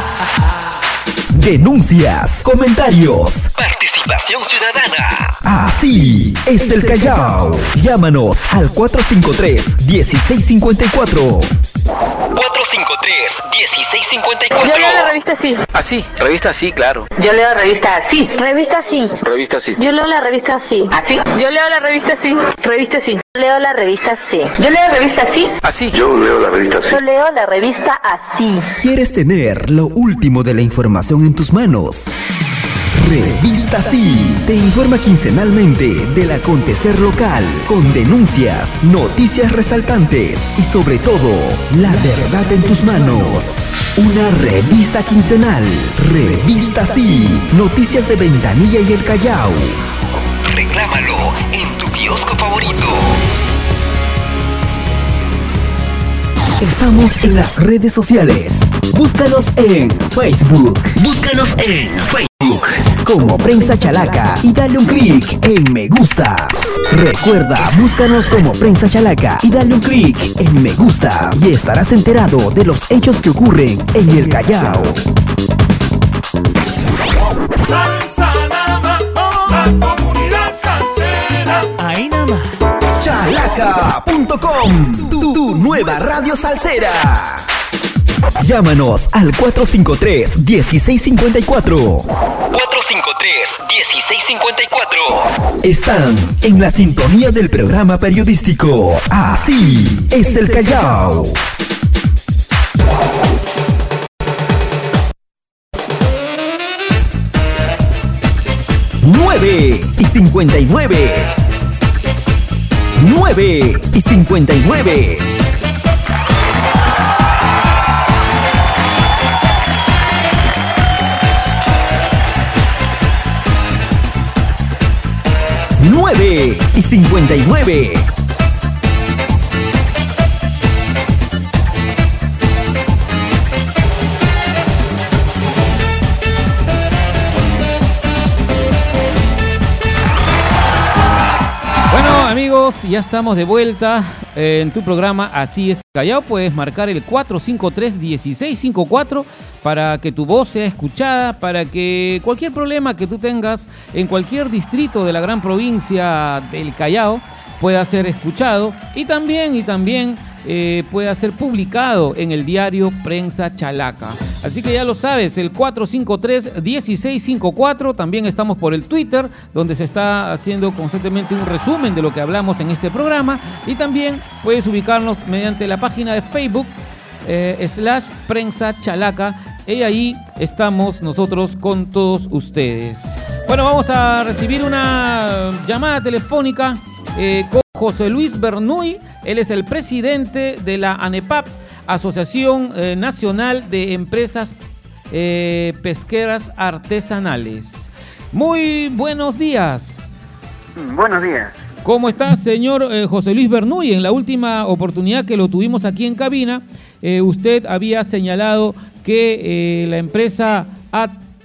Denuncias, comentarios, participación ciudadana. Así es el Callao. Llámanos al cuatro cinco tres, uno seis cinco cuatro. cuatro cinco tres, uno seis cinco cuatro. Yo leo la revista Sí. Ah, sí, revista Sí, claro. Yo leo la revista Sí. Revista Sí. Revista Sí. Yo leo la revista Sí. ¿Así? Yo leo la revista Sí. Revista Sí. Leo la revista Sí. Yo leo la revista Sí. Así. Yo leo la revista Sí. Yo leo la revista Así. ¿Quieres tener lo último de la información en tus manos? Revista Sí te informa quincenalmente del acontecer local, con denuncias, noticias resaltantes y sobre todo, la verdad en tus manos. Una revista quincenal. Revista Sí. Noticias de Ventanilla y el Callao. Reclámalo en tu kiosco favorito. Estamos en las redes sociales. Búscanos en Facebook. Búscanos en Facebook como Prensa Chalaca y dale un clic en me gusta. Recuerda, búscanos como Prensa Chalaca y dale un clic en me gusta y estarás enterado de los hechos que ocurren en el Callao. La comunidad salsera. Ahí nada más. Chalaca punto com, tu, tu nueva radio salsera. Llámanos al cuatro cinco tres, uno seis cinco cuatro. cuatro cinco tres, uno seis cinco cuatro. Están en la sintonía del programa periodístico Así es el Callao. nueve y cincuenta y nueve. nueve y cincuenta y nueve. nueve y cincuenta y nueve. Bueno, amigos, ya estamos de vuelta en tu programa Así es Callao. Puedes marcar el cuatro cinco tres, uno seis cinco cuatro para que tu voz sea escuchada, para que cualquier problema que tú tengas en cualquier distrito de la gran provincia del Callao pueda ser escuchado y también, y también eh, pueda ser publicado en el diario Prensa Chalaca. Así que ya lo sabes, el cuatro cinco tres, uno seis cinco cuatro. También estamos por el Twitter, donde se está haciendo constantemente un resumen de lo que hablamos en este programa. Y también puedes ubicarnos mediante la página de Facebook, eh, slash Prensa Chalaca. Y ahí estamos nosotros con todos ustedes. Bueno, vamos a recibir una llamada telefónica eh, con José Luis Bernuy. Él es el presidente de la ANEPAP, Asociación eh, Nacional de Empresas eh, Pesqueras Artesanales. Muy buenos días. Buenos días. ¿Cómo está, señor eh, José Luis Bernuy? En la última oportunidad que lo tuvimos aquí en cabina, eh, usted había señalado que eh, la empresa A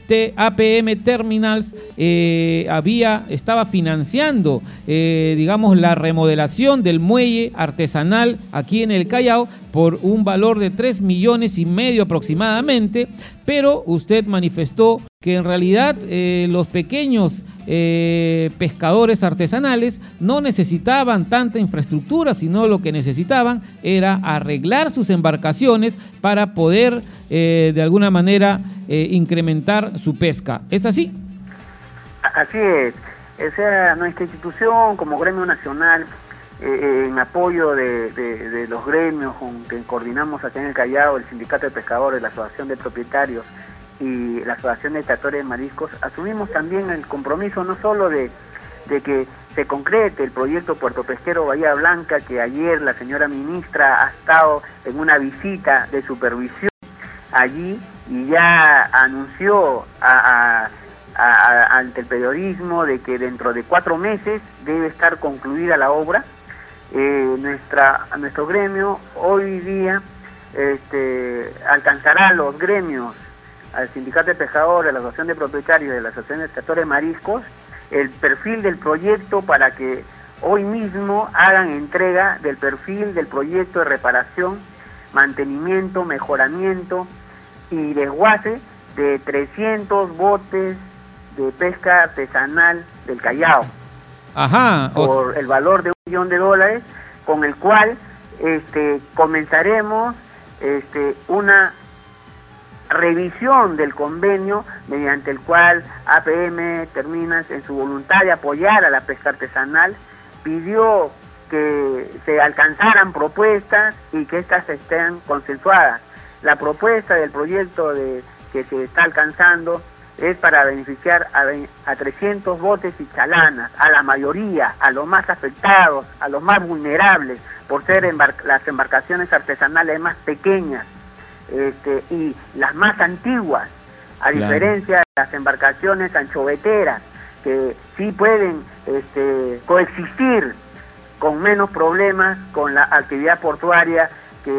A P M Terminals eh, había, estaba financiando, eh, digamos, la remodelación del muelle artesanal aquí en el Callao por un valor de tres millones y medio aproximadamente, pero usted manifestó que en realidad eh, los pequeños eh, pescadores artesanales no necesitaban tanta infraestructura, sino lo que necesitaban era arreglar sus embarcaciones para poder eh, de alguna manera eh, incrementar su pesca. ¿Es así? Así es. O sea, nuestra institución como gremio nacional, eh, en apoyo de, de, de los gremios con que coordinamos aquí en el Callao, el Sindicato de Pescadores, la Asociación de Propietarios y la Asociación de Tratores de Mariscos, asumimos también el compromiso no solo de, de que se concrete el proyecto Puerto Pesquero Bahía Blanca, que ayer la señora ministra ha estado en una visita de supervisión allí y ya anunció a, a, a, a, ante el periodismo de que dentro de cuatro meses debe estar concluida la obra. Eh, nuestra, nuestro gremio hoy día este, alcanzará los gremios, al Sindicato de Pescadores, a la Asociación de Propietarios y a la Asociación de Tratores de Mariscos, el perfil del proyecto para que hoy mismo hagan entrega del perfil del proyecto de reparación, mantenimiento, mejoramiento y desguace de trescientos botes de pesca artesanal del Callao. Ajá. Por el valor de un millón de dólares, con el cual este, comenzaremos este, una revisión del convenio mediante el cual A P M Terminals, en su voluntad de apoyar a la pesca artesanal, pidió que se alcanzaran propuestas y que éstas estén consensuadas. La propuesta del proyecto de, que se está alcanzando es para beneficiar a, a trescientos botes y chalanas, a la mayoría, a los más afectados, a los más vulnerables, por ser embar las embarcaciones artesanales más pequeñas este, y las más antiguas, a claro. diferencia de las embarcaciones anchoveteras, que sí pueden este, coexistir con menos problemas con la actividad portuaria que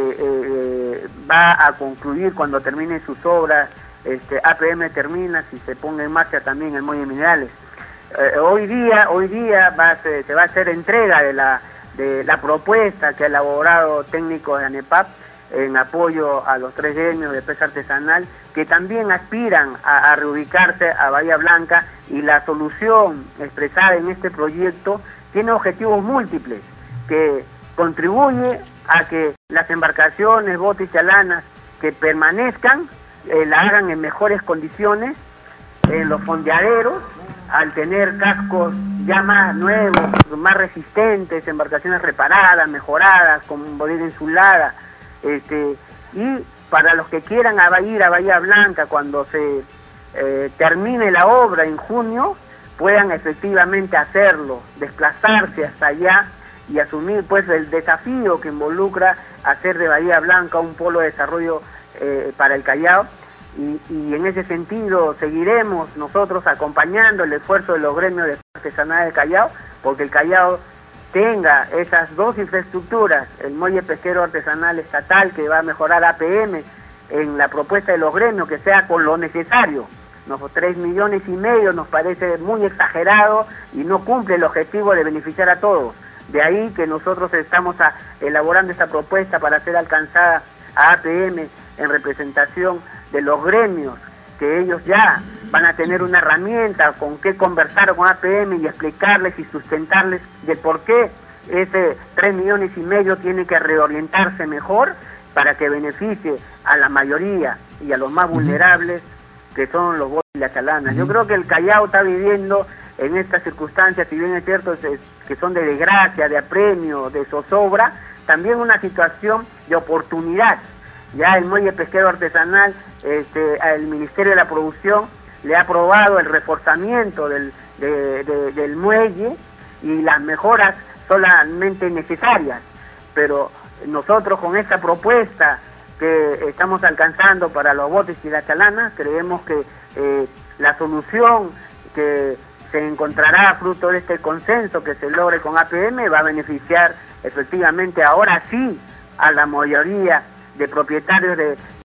eh, va a concluir cuando terminen sus obras. Este, A P M termina si se ponga en marcha también el muelle Minerales. Eh, hoy día, hoy día va a ser, se va a hacer entrega de la de la propuesta que ha elaborado técnicos de ANEPAP en apoyo a los tres gremios de pesca artesanal que también aspiran a, a reubicarse a Bahía Blanca, y la solución expresada en este proyecto tiene objetivos múltiples que contribuye a que las embarcaciones, botes y chalanas que permanezcan Eh, la hagan en mejores condiciones en los fondeaderos, al tener cascos ya más nuevos, más resistentes, embarcaciones reparadas, mejoradas, con bodega insulada, este, y para los que quieran a ir a Bahía Blanca cuando se eh, termine la obra en junio, puedan efectivamente hacerlo, desplazarse hasta allá y asumir pues el desafío que involucra hacer de Bahía Blanca un polo de desarrollo Eh, para el Callao, y, y en ese sentido seguiremos nosotros acompañando el esfuerzo de los gremios de artesanal del Callao, porque el Callao tenga esas dos infraestructuras, el muelle pesquero artesanal estatal que va a mejorar A P M en la propuesta de los gremios, que sea con lo necesario. Los tres millones y medio nos parece muy exagerado y no cumple el objetivo de beneficiar a todos. De ahí que nosotros estamos a, elaborando esta propuesta para ser alcanzada a A P M en representación de los gremios, que ellos ya van a tener una herramienta con qué conversar con A P M y explicarles y sustentarles de por qué ese tres millones y medio tiene que reorientarse mejor para que beneficie a la mayoría y a los más vulnerables, que son los botes y las chalanas. Yo creo que el Callao está viviendo en estas circunstancias, si bien es cierto es, que son de desgracia, de apremio, de zozobra, también una situación de oportunidad. Ya el muelle pesquero artesanal, este, el Ministerio de la Producción le ha aprobado el reforzamiento del, de, de, del muelle y las mejoras solamente necesarias, pero nosotros con esta propuesta que estamos alcanzando para los botes y las chalanas, creemos que eh, la solución que se encontrará fruto de este consenso que se logre con A P M va a beneficiar efectivamente ahora sí a la mayoría de propietarios de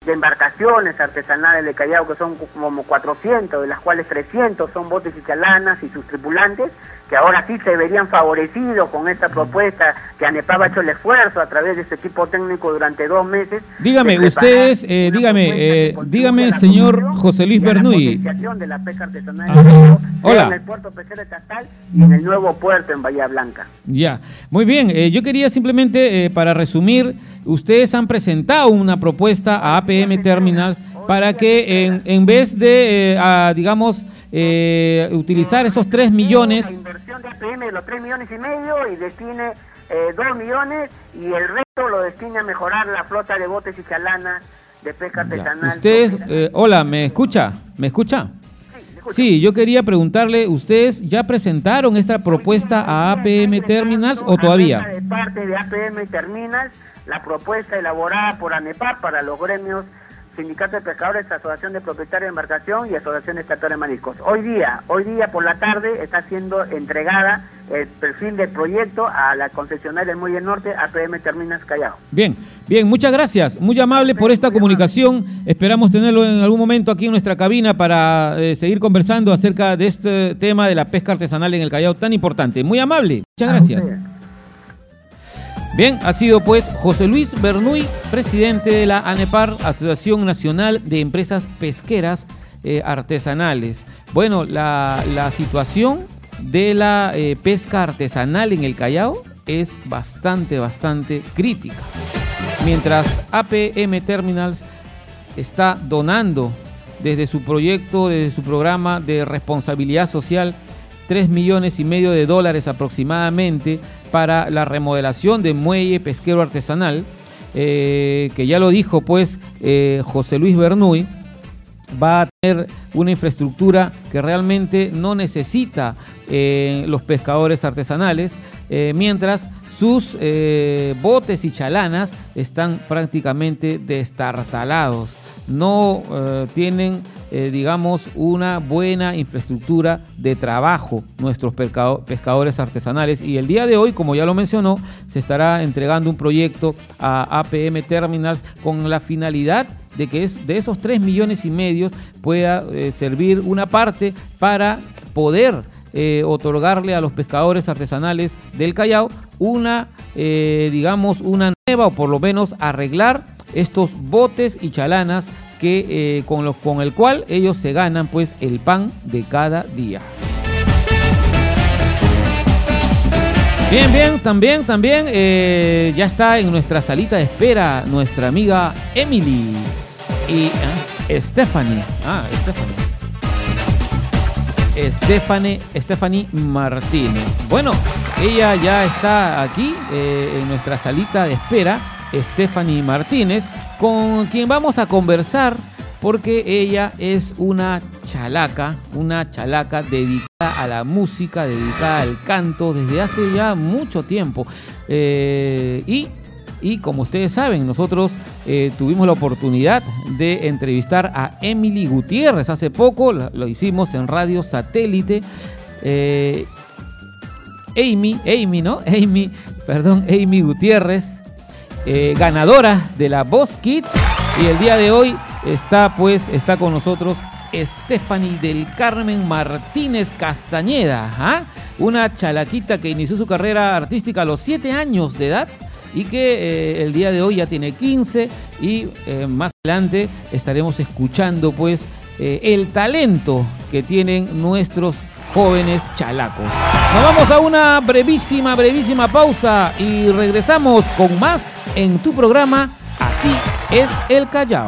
de embarcaciones artesanales de Callao, que son como cuatrocientos, de las cuales trescientos son botes y chalanas y sus tripulantes, que ahora sí se verían favorecidos con esta propuesta que ANEPAP ha hecho el esfuerzo a través de este equipo técnico durante dos meses. Dígame, ustedes, eh, dígame, eh, dígame, señor José Luis Bernuy. De la pesca artesanal de Callao, Hola. En el puerto pesquero estatal y en el nuevo puerto en Bahía Blanca. Ya, muy bien. Eh, yo quería simplemente, eh, para resumir, ustedes han presentado una propuesta a A P M Terminals para que en, en vez de, eh, a, digamos, eh, utilizar esos tres millones... La inversión de A P M de los tres millones y medio y destine eh, dos millones y el resto lo destine a mejorar la flota de botes y chalanas de pesca artesanal. Ya. Ustedes, eh, hola, ¿me escucha? ¿Me escucha? Sí, yo quería preguntarle, ¿ustedes ya presentaron esta propuesta a A P M Terminals o todavía? De parte de A P M Terminals, la propuesta elaborada por ANEPAP para los gremios Sindicato de Pescadores, Asociación de Propietarios de Embarcación y Asociación de Estatal de Mariscos. Hoy día, hoy día por la tarde está siendo entregada el perfil del proyecto a la concesionaria del Muelle Norte, A P M Terminals Callao. Bien, bien, muchas gracias, muy amable por esta comunicación. Esperamos tenerlo en algún momento aquí en nuestra cabina para eh, seguir conversando acerca de este tema de la pesca artesanal en el Callao tan importante. Muy amable, muchas gracias. Bien, ha sido pues José Luis Bernuy, presidente de la ANEPAR, Asociación Nacional de Empresas Pesqueras eh, Artesanales. Bueno, la, la situación de la eh, pesca artesanal en el Callao es bastante, bastante crítica. Mientras A P M Terminals está donando desde su proyecto, desde su programa de responsabilidad social, tres millones y medio de dólares aproximadamente para la remodelación de muelle pesquero artesanal, eh, que ya lo dijo pues eh, José Luis Bernuy, va a tener una infraestructura que realmente no necesita eh, los pescadores artesanales, eh, mientras sus eh, botes y chalanas están prácticamente destartalados. No eh, tienen, eh, digamos, una buena infraestructura de trabajo nuestros pescado, pescadores artesanales. Y el día de hoy, como ya lo mencionó, se estará entregando un proyecto a A P M Terminals con la finalidad de que es, de esos tres millones y medio pueda eh, servir una parte para poder eh, otorgarle a los pescadores artesanales del Callao una, eh, digamos, una nueva, o por lo menos arreglar estos botes y chalanas que eh, con, los, con el cual ellos se ganan pues el pan de cada día. Bien, bien, también, también eh, ya está en nuestra salita de espera nuestra amiga Emily y eh, Stephanie. Ah, Stephanie. Stephanie, Stephanie Martínez. Bueno, ella ya está aquí eh, en nuestra salita de espera. Stephanie Martínez, con quien vamos a conversar porque ella es una chalaca, una chalaca dedicada a la música, dedicada al canto desde hace ya mucho tiempo. Eh, y, y como ustedes saben, nosotros eh, tuvimos la oportunidad de entrevistar a Emily Gutiérrez hace poco, lo, lo hicimos en Radio Satélite. Eh, Amy, Amy, ¿no? Amy, perdón, Amy Gutiérrez. Eh, ganadora de la Voz Kids, y el día de hoy está pues está con nosotros Stephanie del Carmen Martínez Castañeda, ¿ah? Una chalaquita que inició su carrera artística a los siete años de edad y que eh, el día de hoy ya tiene quince, y eh, más adelante estaremos escuchando pues eh, el talento que tienen nuestros jóvenes chalacos. Nos vamos a una brevísima, brevísima pausa y regresamos con más en tu programa Así es el Callao.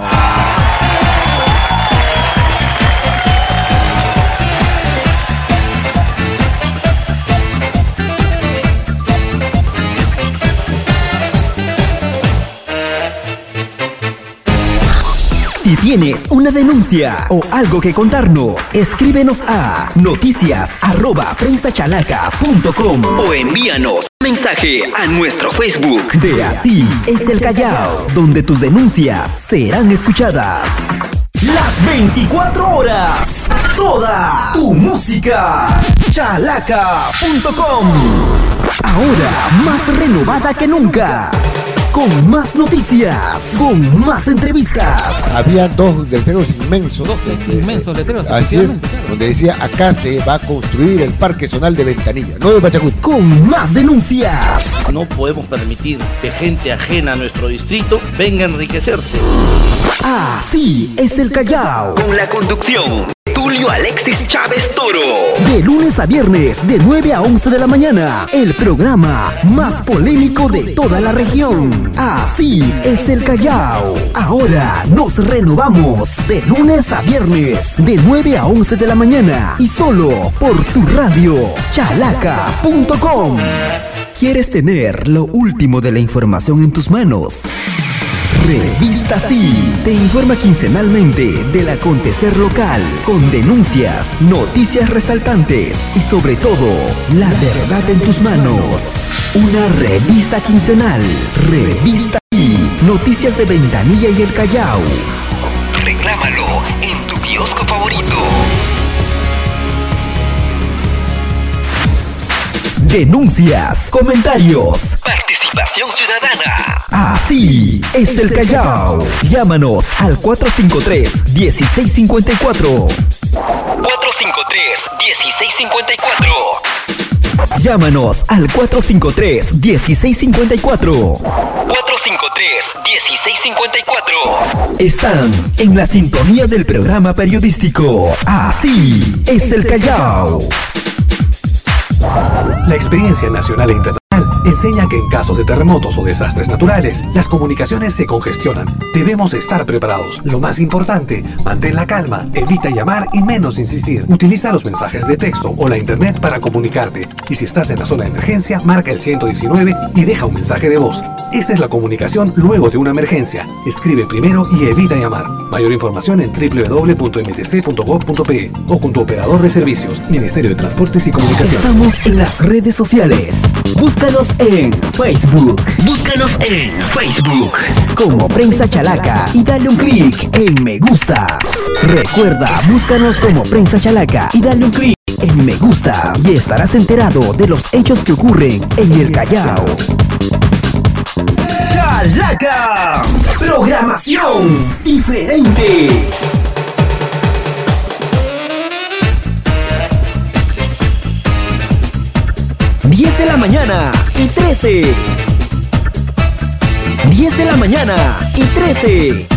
Si tienes una denuncia o algo que contarnos, escríbenos a noticias arroba prensachalaca punto com o envíanos un mensaje a nuestro Facebook de Así es el Callao, donde tus denuncias serán escuchadas. Las veinticuatro horas, toda tu música. chalaca punto com. Ahora más renovada que nunca. con más noticias, con más entrevistas. Había dos letreros inmensos. Dos donde, inmensos letreros. Así es, donde decía acá se va a construir el Parque Zonal de Ventanilla, no de Pachacuti. Con más denuncias. No podemos permitir que gente ajena a nuestro distrito venga a enriquecerse. Así es el Callao. Con la conducción Tulio Alexis Chávez Toro. De lunes a viernes, de nueve a once de la mañana, el programa más polémico de toda la región. Así es el Callao. Ahora nos renovamos de lunes a viernes, de nueve a once de la mañana, y solo por tu radio, chalaca punto com. ¿Quieres tener lo último de la información en tus manos? Revista Sí te informa quincenalmente del acontecer local, con denuncias, noticias resaltantes y sobre todo, la verdad en tus manos. Una revista quincenal. Revista Sí, noticias de Ventanilla y el Callao. Reclámalo en tu kiosco favorito. Denuncias, comentarios, participación ciudadana. Así es el Callao. Llámanos al cuatro cinco tres, uno seis cinco cuatro. cuatro cinco tres, uno seis cinco cuatro. Llámanos al cuatro cinco tres, uno seis cinco cuatro. cuatro cinco tres, uno seis cinco cuatro. Están en la sintonía del programa periodístico. Así es el Callao. La experiencia nacional e internacional enseña que en casos de terremotos o desastres naturales, las comunicaciones se congestionan. Debemos estar preparados. Lo más importante, mantén la calma, evita llamar y menos insistir. Utiliza los mensajes de texto o la internet para comunicarte. Y si estás en la zona de emergencia, marca el ciento diecinueve y deja un mensaje de voz. Esta es la comunicación luego de una emergencia. Escribe primero y evita llamar. Mayor información en doble u doble u doble u punto m t c punto gov punto pe o con tu operador de servicios, Ministerio de Transportes y Comunicaciones. Estamos en las redes sociales. Búscanos en Facebook. Búscanos en Facebook como Prensa Chalaca y dale un clic en me gusta. Recuerda, búscanos como Prensa Chalaca y dale un clic en me gusta y estarás enterado de los hechos que ocurren en el Callao. Chalaca, programación diferente. diez de la mañana y trece. diez de la mañana y trece.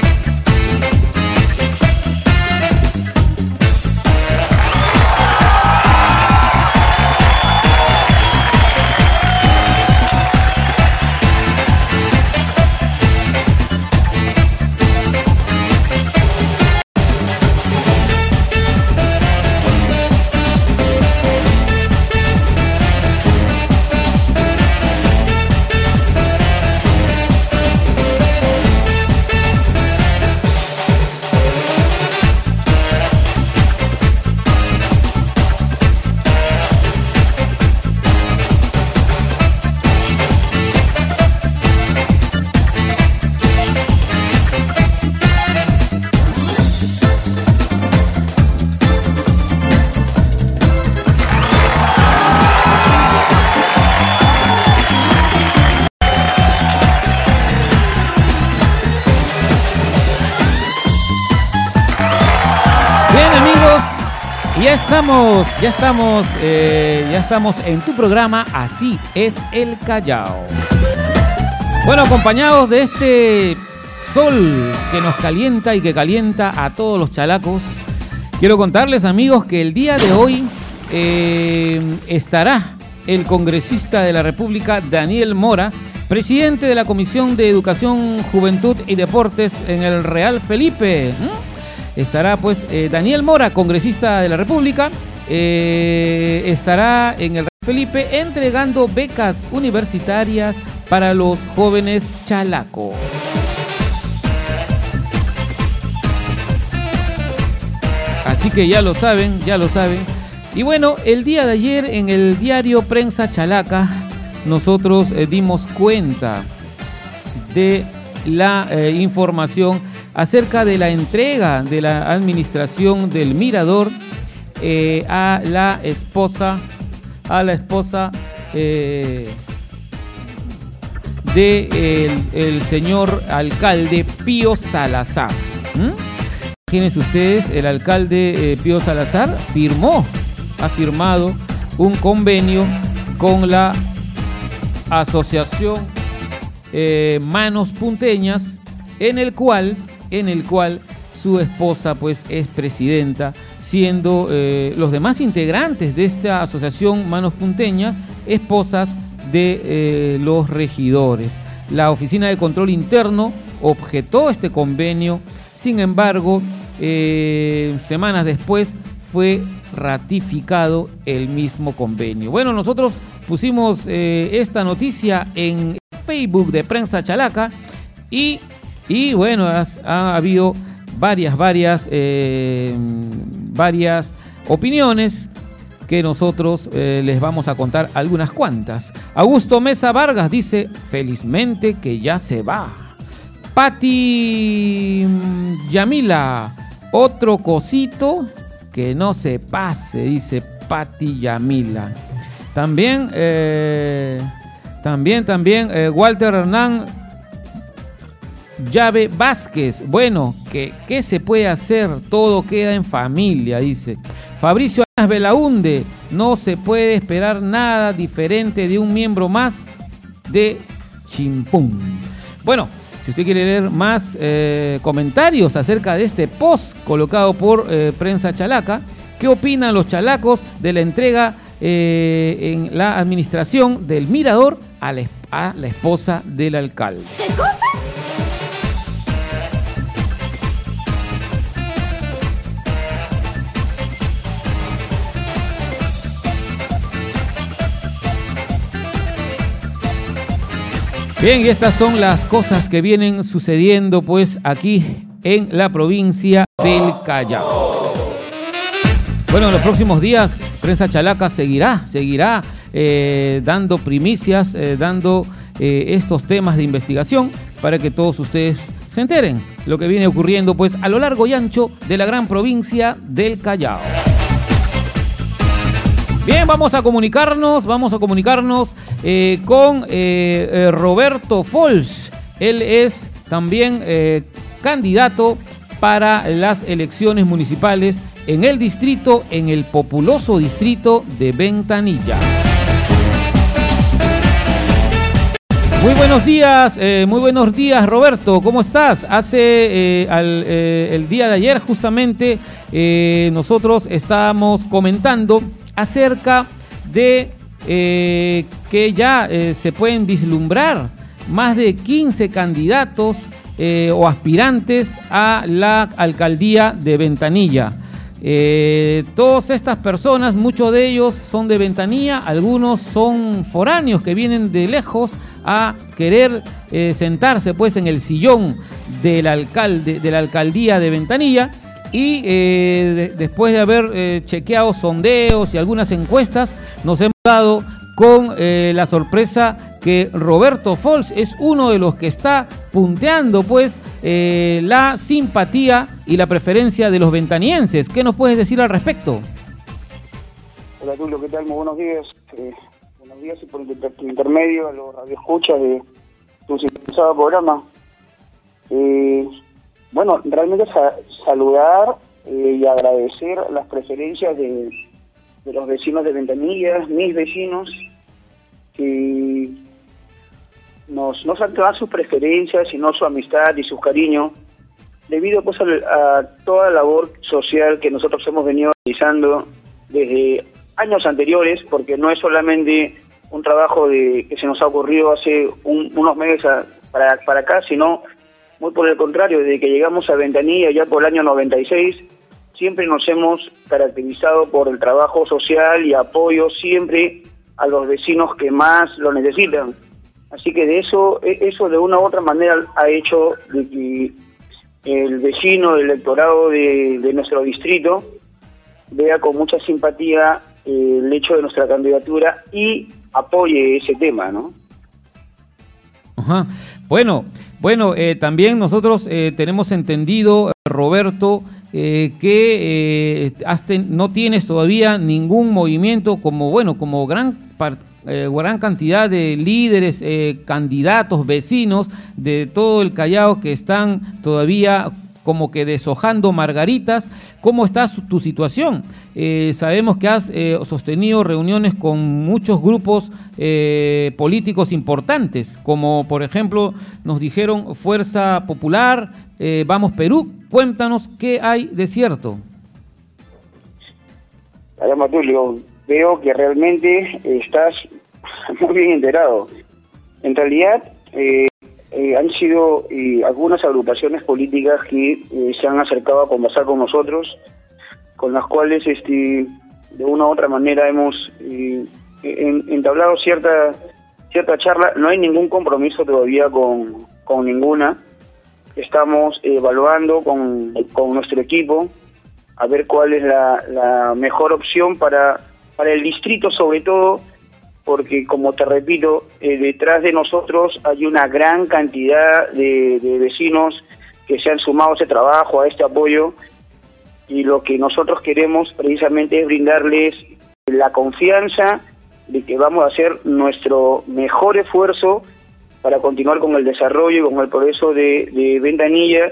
Ya estamos, ya estamos, eh, ya estamos en tu programa, Así es el Callao. Bueno, acompañados de este sol que nos calienta y que calienta a todos los chalacos, quiero contarles, amigos, que el día de hoy eh, estará el congresista de la República, Daniel Mora, presidente de la Comisión de Educación, Juventud y Deportes en el Real Felipe. ¿Mm? Estará pues eh, Daniel Mora, congresista de la República, eh, estará en el Felipe entregando becas universitarias para los jóvenes chalacos. Así que ya lo saben, ya lo saben. Y bueno, el día de ayer en el diario Prensa Chalaca nosotros eh, dimos cuenta de la eh, información acerca de la entrega de la administración del Mirador eh, a la esposa, a la esposa eh, de el, el señor alcalde Pío Salazar. ¿Mm? Imagínense ustedes, el alcalde eh, Pío Salazar firmó, ha firmado un convenio con la asociación eh, Manos Punteñas, en el cual, en el cual su esposa pues es presidenta, siendo eh, los demás integrantes de esta asociación Manos Punteñas esposas de eh, los regidores. La Oficina de Control Interno objetó este convenio, sin embargo, eh, semanas después fue ratificado el mismo convenio. Bueno, nosotros pusimos eh, esta noticia en Facebook de Prensa Chalaca y, y bueno, has, ha habido varias, varias, eh, varias opiniones que nosotros eh, les vamos a contar algunas cuantas. Augusto Mesa Vargas dice, felizmente que ya se va. Pati Yamila, otro cosito que no se pase, dice Pati Yamila. También, eh, también, también, eh, Walter Hernán Llave Vázquez. Bueno, ¿qué, ¿qué se puede hacer? Todo queda en familia, dice. Fabricio Anas Belaunde, no se puede esperar nada diferente de un miembro más de Chimpún. Bueno, si usted quiere leer más eh, comentarios acerca de este post colocado por eh, Prensa Chalaca, ¿qué opinan los chalacos de la entrega eh, en la administración del Mirador a la, a la esposa del alcalde? ¿Qué cosa? Bien, y estas son las cosas que vienen sucediendo pues aquí en la provincia del Callao. Bueno, en los próximos días Prensa Chalaca seguirá, seguirá eh, dando primicias, eh, dando eh, estos temas de investigación para que todos ustedes se enteren lo que viene ocurriendo pues a lo largo y ancho de la gran provincia del Callao. Bien, vamos a comunicarnos, vamos a comunicarnos eh, con eh, eh, Roberto Fols. Él es también eh, candidato para las elecciones municipales en el distrito, en el populoso distrito de Ventanilla. Muy buenos días, eh, muy buenos días Roberto, ¿cómo estás? Hace eh, al, eh, el día de ayer justamente eh, nosotros estábamos comentando acerca de eh, que ya eh, se pueden vislumbrar más de quince candidatos eh, o aspirantes a la alcaldía de Ventanilla. Eh, todas estas personas, muchos de ellos son de Ventanilla, algunos son foráneos que vienen de lejos a querer eh, sentarse pues en el sillón del alcalde, de la alcaldía de Ventanilla. Y eh, de, después de haber eh, chequeado sondeos y algunas encuestas, nos hemos dado con eh, la sorpresa que Roberto Fols es uno de los que está punteando pues eh, la simpatía y la preferencia de los ventanienses. ¿Qué nos puedes decir al respecto? Hola Tulio, ¿qué tal? Muy buenos días. Eh, buenos días y por el intermedio a los radioescuchas de tu sintonizado programa. Eh, Bueno, realmente sa- saludar eh, y agradecer las preferencias de, de los vecinos de Ventanilla, mis vecinos, que nos, nos han dado sus preferencias, sino su amistad y su cariño, debido pues a, a toda la labor social que nosotros hemos venido realizando desde años anteriores, porque no es solamente un trabajo de que se nos ha ocurrido hace un, unos meses a, para, para acá, sino muy por el contrario, desde que llegamos a Ventanilla ya por el año noventa y seis, siempre nos hemos caracterizado por el trabajo social y apoyo siempre a los vecinos que más lo necesitan. Así que de eso, eso de una u otra manera ha hecho de que el vecino, el electorado de, de nuestro distrito, vea con mucha simpatía eh, el hecho de nuestra candidatura y apoye ese tema, ¿no? Ajá. Bueno, bueno, eh, también nosotros eh, tenemos entendido, Roberto, eh, que eh, hasta no tienes todavía ningún movimiento como, bueno, como gran par eh, gran cantidad de líderes, eh, candidatos, vecinos de todo el Callao que están todavía como que deshojando margaritas. ¿Cómo está su, tu situación? Eh, sabemos que has eh, sostenido reuniones con muchos grupos eh, políticos importantes, como por ejemplo nos dijeron Fuerza Popular, eh, Vamos Perú. Cuéntanos qué hay de cierto. Además, Tulio, veo que realmente estás muy bien enterado. En realidad, eh, eh, han sido eh, algunas agrupaciones políticas que eh, se han acercado a conversar con nosotros, con las cuales este, de una u otra manera hemos eh, en, entablado cierta cierta charla. No hay ningún compromiso todavía con, con ninguna. Estamos evaluando con, con nuestro equipo a ver cuál es la, la mejor opción para, para el distrito, sobre todo porque, como te repito, eh, detrás de nosotros hay una gran cantidad de, de vecinos que se han sumado a ese trabajo, a este apoyo, y lo que nosotros queremos precisamente es brindarles la confianza de que vamos a hacer nuestro mejor esfuerzo para continuar con el desarrollo y con el progreso de, de Ventanilla,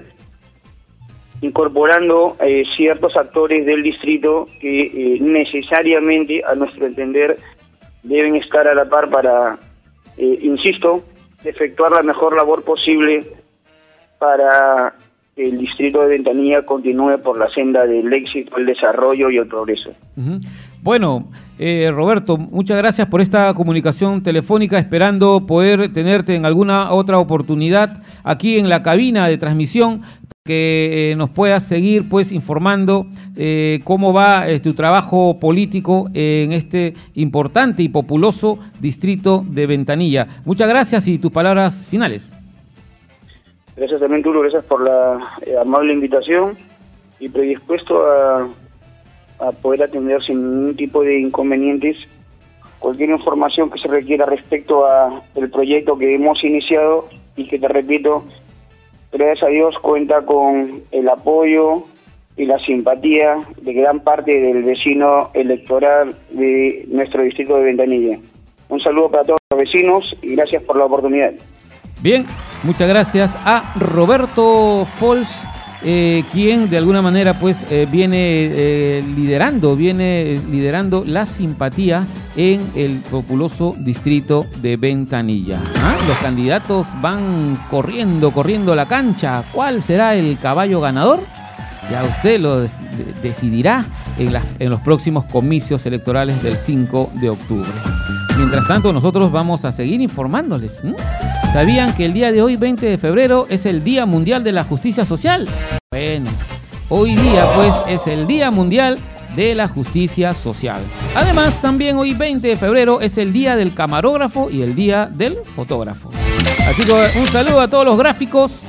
incorporando eh, ciertos actores del distrito que eh, necesariamente, a nuestro entender, deben estar a la par para, eh, insisto, efectuar la mejor labor posible para que el distrito de Ventanilla continúe por la senda del éxito, el desarrollo y el progreso. Uh-huh. Bueno, eh, Roberto, muchas gracias por esta comunicación telefónica, esperando poder tenerte en alguna otra oportunidad aquí en la cabina de transmisión, que eh, nos puedas seguir pues informando eh, cómo va eh, tu trabajo político en este importante y populoso distrito de Ventanilla. Muchas gracias y tus palabras finales. Gracias también, Tulio, gracias por la eh, amable invitación y predispuesto a, a poder atender sin ningún tipo de inconvenientes cualquier información que se requiera respecto a el proyecto que hemos iniciado y que, te repito, gracias a Dios cuenta con el apoyo y la simpatía de gran parte del vecino electoral de nuestro distrito de Ventanilla. Un saludo para todos los vecinos y gracias por la oportunidad. Bien, muchas gracias a Roberto Fols, eh, quien de alguna manera pues eh, viene eh, liderando, viene liderando la simpatía en el populoso distrito de Ventanilla. ¿Ah? Los candidatos van corriendo, corriendo la cancha. ¿Cuál será el caballo ganador? Ya usted lo de- de- decidirá en, las, en los próximos comicios electorales del cinco de octubre. Mientras tanto, nosotros vamos a seguir informándoles. ¿Mm? ¿Sabían que el día de hoy, veinte de febrero, es el Día Mundial de la Justicia Social? Bueno, hoy día pues es el Día Mundial de la Justicia Social. Además, también hoy, veinte de febrero, es el Día del Camarógrafo y el Día del Fotógrafo. Así que un saludo a todos los gráficos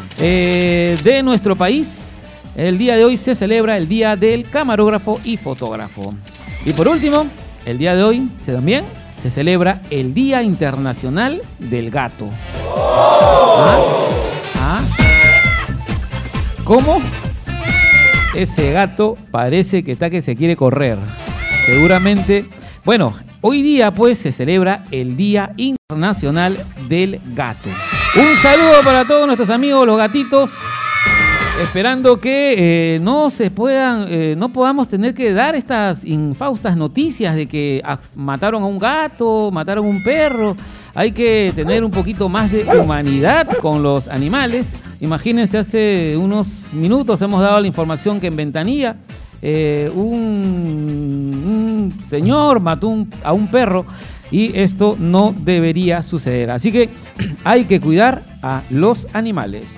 eh, de nuestro país. El día de hoy se celebra el Día del Camarógrafo y Fotógrafo. Y por último, el día de hoy se también se celebra el Día Internacional del Gato. ¿Ah? ¿Ah? ¿Cómo? Ese gato parece que está que se quiere correr. Seguramente. Bueno, hoy día pues se celebra el Día Internacional del Gato. Un saludo para todos nuestros amigos los gatitos. Esperando que eh, no se puedan, eh, no podamos tener que dar estas infaustas noticias de que ah, mataron a un gato, mataron a un perro. Hay que tener un poquito más de humanidad con los animales. Imagínense, hace unos minutos hemos dado la información que en Ventanilla eh, un, un señor mató un, a un perro y esto no debería suceder. Así que hay que cuidar a los animales.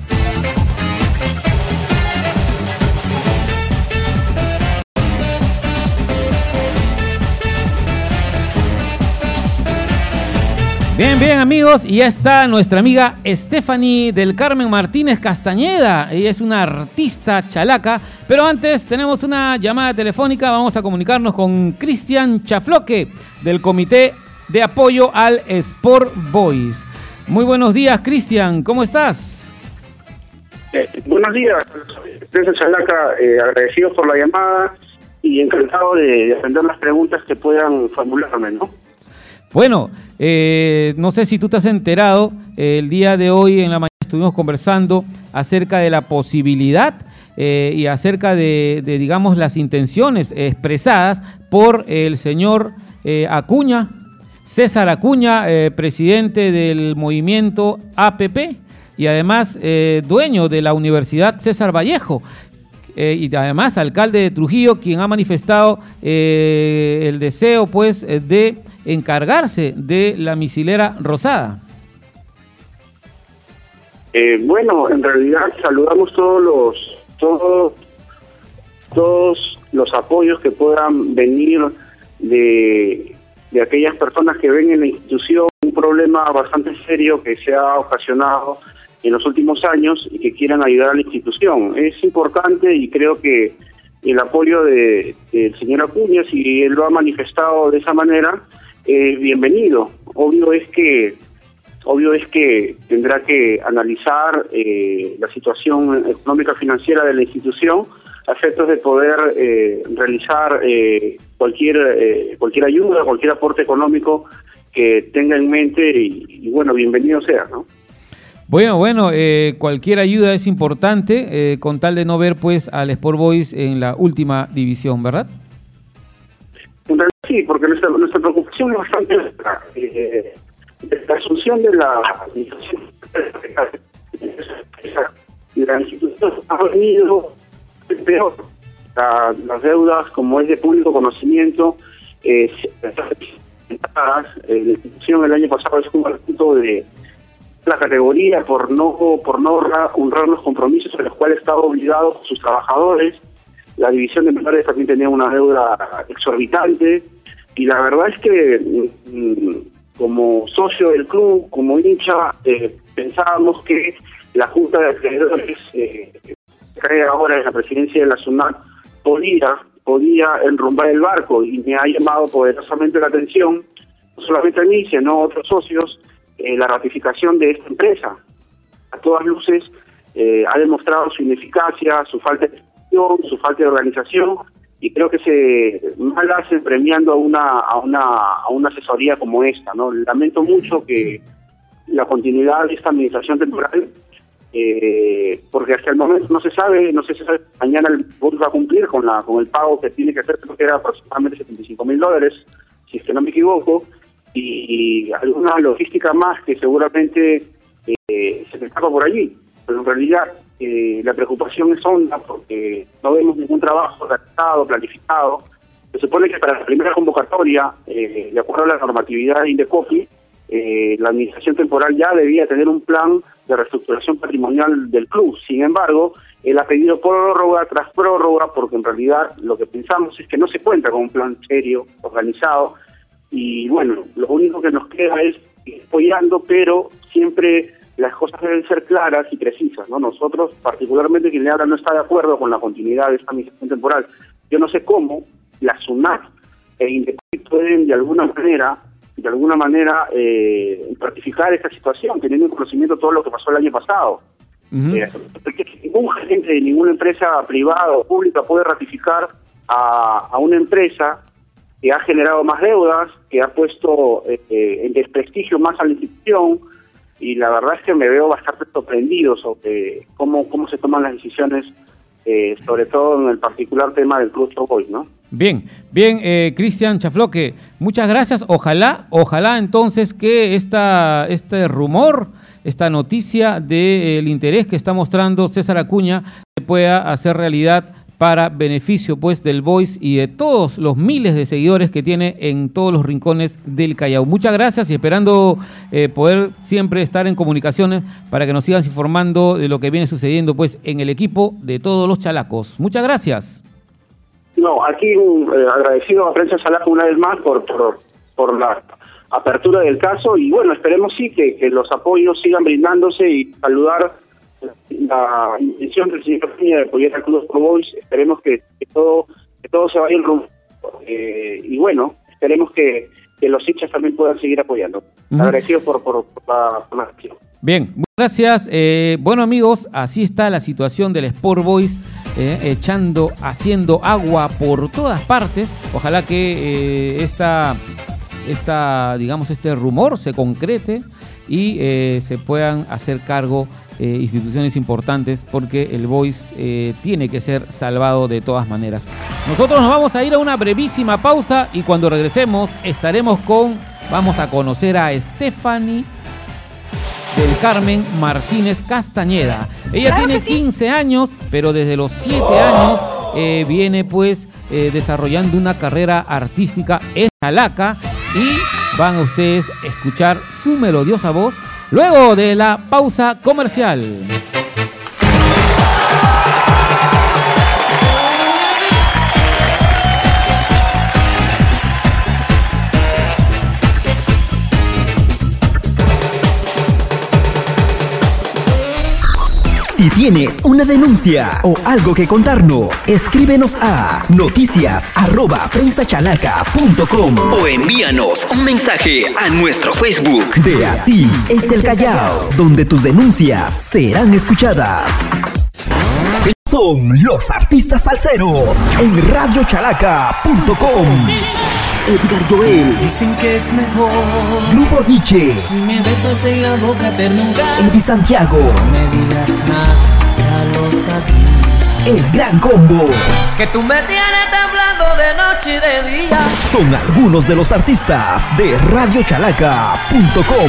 Bien, bien amigos, y ya está nuestra amiga Stephanie del Carmen Martínez Castañeda. Ella es una artista chalaca, pero antes tenemos una llamada telefónica. Vamos a comunicarnos con Cristian Chafloque del Comité de Apoyo al Sport Boys. Muy buenos días, Cristian, ¿cómo estás? Eh, buenos días, Prensa Chalaca, eh, agradecido por la llamada y encantado de, de atender las preguntas que puedan formularme, ¿no? Bueno, eh, no sé si tú te has enterado, eh, el día de hoy en la mañana estuvimos conversando acerca de la posibilidad eh, y acerca de, de, digamos, las intenciones expresadas por el señor eh, Acuña, César Acuña, eh, presidente del movimiento A P P y además eh, dueño de la Universidad César Vallejo. Eh, y además alcalde de Trujillo, quien ha manifestado eh, el deseo pues eh, de encargarse de la misilera rosada. Eh, bueno, en realidad saludamos todos los todos todos los apoyos que puedan venir de, de aquellas personas que ven en la institución un problema bastante serio que se ha ocasionado en los últimos años y que quieran ayudar a la institución. Es importante y creo que el apoyo de, del señor Acuña, si él lo ha manifestado de esa manera, es bienvenido. Obvio es que obvio es que tendrá que analizar eh, la situación económica financiera de la institución a efectos de poder eh, realizar eh, cualquier eh, cualquier ayuda, cualquier aporte económico que tenga en mente y, y bueno, bienvenido sea, ¿no? Bueno, bueno, eh, cualquier ayuda es importante, eh, con tal de no ver pues al Sport Boys en la última división, ¿verdad? En realidad sí, porque nuestra, nuestra preocupación es bastante eh, la asunción de la la institución ha venido peor. La, las deudas, como es de público conocimiento, eh, la institución el año pasado estuvo al punto de la categoría por no por no honrar, honrar los compromisos a los cuales estaba obligado sus trabajadores. La división de menores también tenía una deuda exorbitante y la verdad es que mm, como socio del club, como hincha, eh, pensábamos que la Junta de Acreedores eh, que cae ahora en la presidencia de la SUNAT podía, podía enrumbar el barco y me ha llamado poderosamente la atención, no solamente a mí, sino a otros socios, Eh, la ratificación de esta empresa. A todas luces eh, ha demostrado su ineficacia, su falta de gestión, su falta de organización y creo que se mal hace premiando a una a una a una asesoría como esta, ¿no? Lamento mucho que la continuidad de esta administración temporal eh, porque hasta el momento no se sabe, no sé si sabe, mañana el board va a cumplir con la con el pago que tiene que hacer, creo que era aproximadamente setenta y cinco mil dólares, si es que no me equivoco, y alguna logística más que seguramente eh, se me escapa por allí. Pero en realidad eh, la preocupación es honda porque no vemos ningún trabajo realizado, planificado. Se supone que para la primera convocatoria, eh, de acuerdo a la normatividad de Indecopi, eh, la administración temporal ya debía tener un plan de reestructuración patrimonial del club. Sin embargo, él ha pedido prórroga tras prórroga porque en realidad lo que pensamos es que no se cuenta con un plan serio, organizado. Y bueno, lo único que nos queda es ir apoyando, pero siempre las cosas deben ser claras y precisas, ¿no? Nosotros, particularmente quien le habla, no está de acuerdo con la continuidad de esta administración temporal. Yo no sé cómo la SUNAT e Indecopi pueden de alguna manera, de alguna manera, eh, ratificar esta situación, teniendo en conocimiento todo lo que pasó el año pasado. Uh-huh. eh, porque ningún gerente de ninguna empresa privada o pública puede ratificar a, a una empresa que ha generado más deudas, que ha puesto eh, en desprestigio más a la institución, y la verdad es que me veo bastante sorprendido sobre cómo cómo se toman las decisiones, eh, sobre todo en el particular tema del Club Sport Boys, ¿no? Bien, bien, eh, Cristian Chafloque, muchas gracias. Ojalá, ojalá entonces que esta este rumor, esta noticia del interés que está mostrando César Acuña se pueda hacer realidad para beneficio pues del Boys y de todos los miles de seguidores que tiene en todos los rincones del Callao. Muchas gracias y esperando eh, poder siempre estar en comunicaciones para que nos sigan informando de lo que viene sucediendo pues en el equipo de todos los chalacos. Muchas gracias. No, aquí eh, agradecido a Prensa Chalaca una vez más por, por, por la apertura del caso y bueno, esperemos sí que, que los apoyos sigan brindándose y saludar la intención del señor Peña de apoyar al Club Sport Boys. Esperemos que, que todo que todo se vaya en rumbo eh, y bueno, esperemos que, que los hinchas también puedan seguir apoyando. Uh-huh. Agradecido por, por, por la formación. Bien, muchas gracias. Eh, bueno amigos, así está la situación del Sport Boys, eh, echando, haciendo agua por todas partes. Ojalá que eh, esta esta, digamos, este rumor se concrete y eh, se puedan hacer cargo eh, instituciones importantes, porque el Boys eh, tiene que ser salvado de todas maneras. Nosotros nos vamos a ir a una brevísima pausa y cuando regresemos estaremos con, vamos a conocer a Stephanie del Carmen Martínez Castañeda. Ella Claro tiene que sí. quince años, pero desde los siete años eh, viene pues eh, desarrollando una carrera artística en Chalaca y van a ustedes a escuchar su melodiosa voz luego de la pausa comercial. Si tienes una denuncia o algo que contarnos, escríbenos a noticias arroba prensachalaca punto com O envíanos un mensaje a nuestro Facebook de Así es el Callao, donde tus denuncias serán escuchadas. Son los artistas salseros en radio chalaca punto com. Edgar Joel, Dicen que es mejor Grupo Nietzsche, si me besas en la boca ternura. Eddie Santiago, No me digas nada, ya lo sabía. El Gran Combo. Que tú me tienes temblando de noche y de día. Son algunos de los artistas de radio chalaca punto com.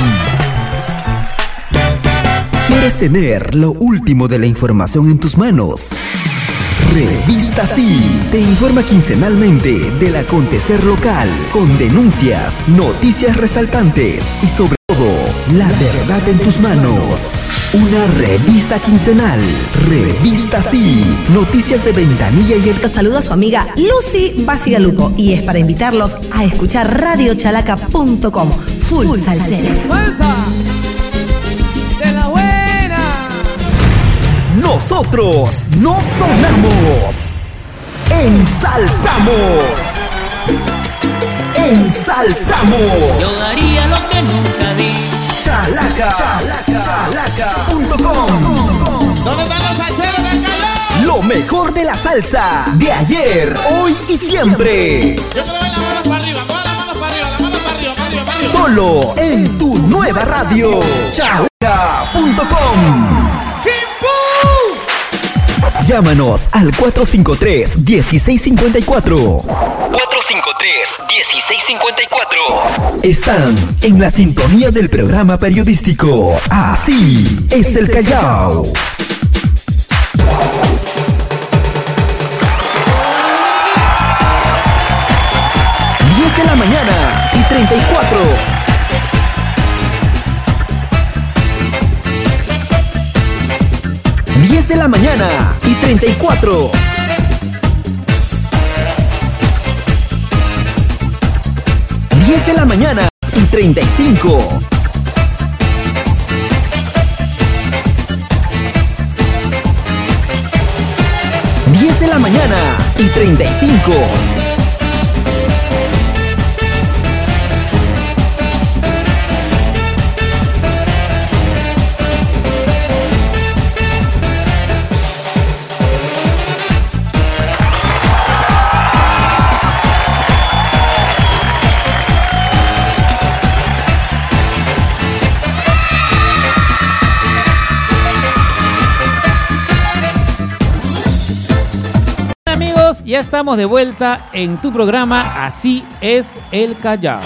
¿Quieres tener lo último de la información en tus manos? Revista Sí te informa quincenalmente del acontecer local, con denuncias, noticias resaltantes y sobre todo, la verdad en tus manos. Una revista quincenal. Revista Sí. Noticias de Ventanilla y el... Los saluda su amiga Lucy Basigalupo y es para invitarlos a escuchar radio chalaca punto com. Full salsera. ¡De la buena! Nosotros no sonamos. Ensalzamos. Ensalzamos. Yo daría lo que nunca di. Chalaca. Chalaca punto com. ¿Dónde están los salseros de Callao? Lo mejor de la salsa de ayer, hoy y siempre. Yo te doy las manos para arriba, todas las manos para arriba, las manos para arriba, para arriba, para arriba. Solo en tu nueva radio. Chalaca punto com. Llámanos al cuatro cinco tres, uno seis cinco cuatro. cuatro cinco tres, uno seis cinco cuatro. Están en la sintonía del programa periodístico Así es el Callao. diez de la mañana y treinta y cuatro. diez de la mañana y treinta y cuatro. diez de la mañana y treinta y cinco. diez de la mañana y treinta y cinco. Ya estamos de vuelta en tu programa Así es el Callao.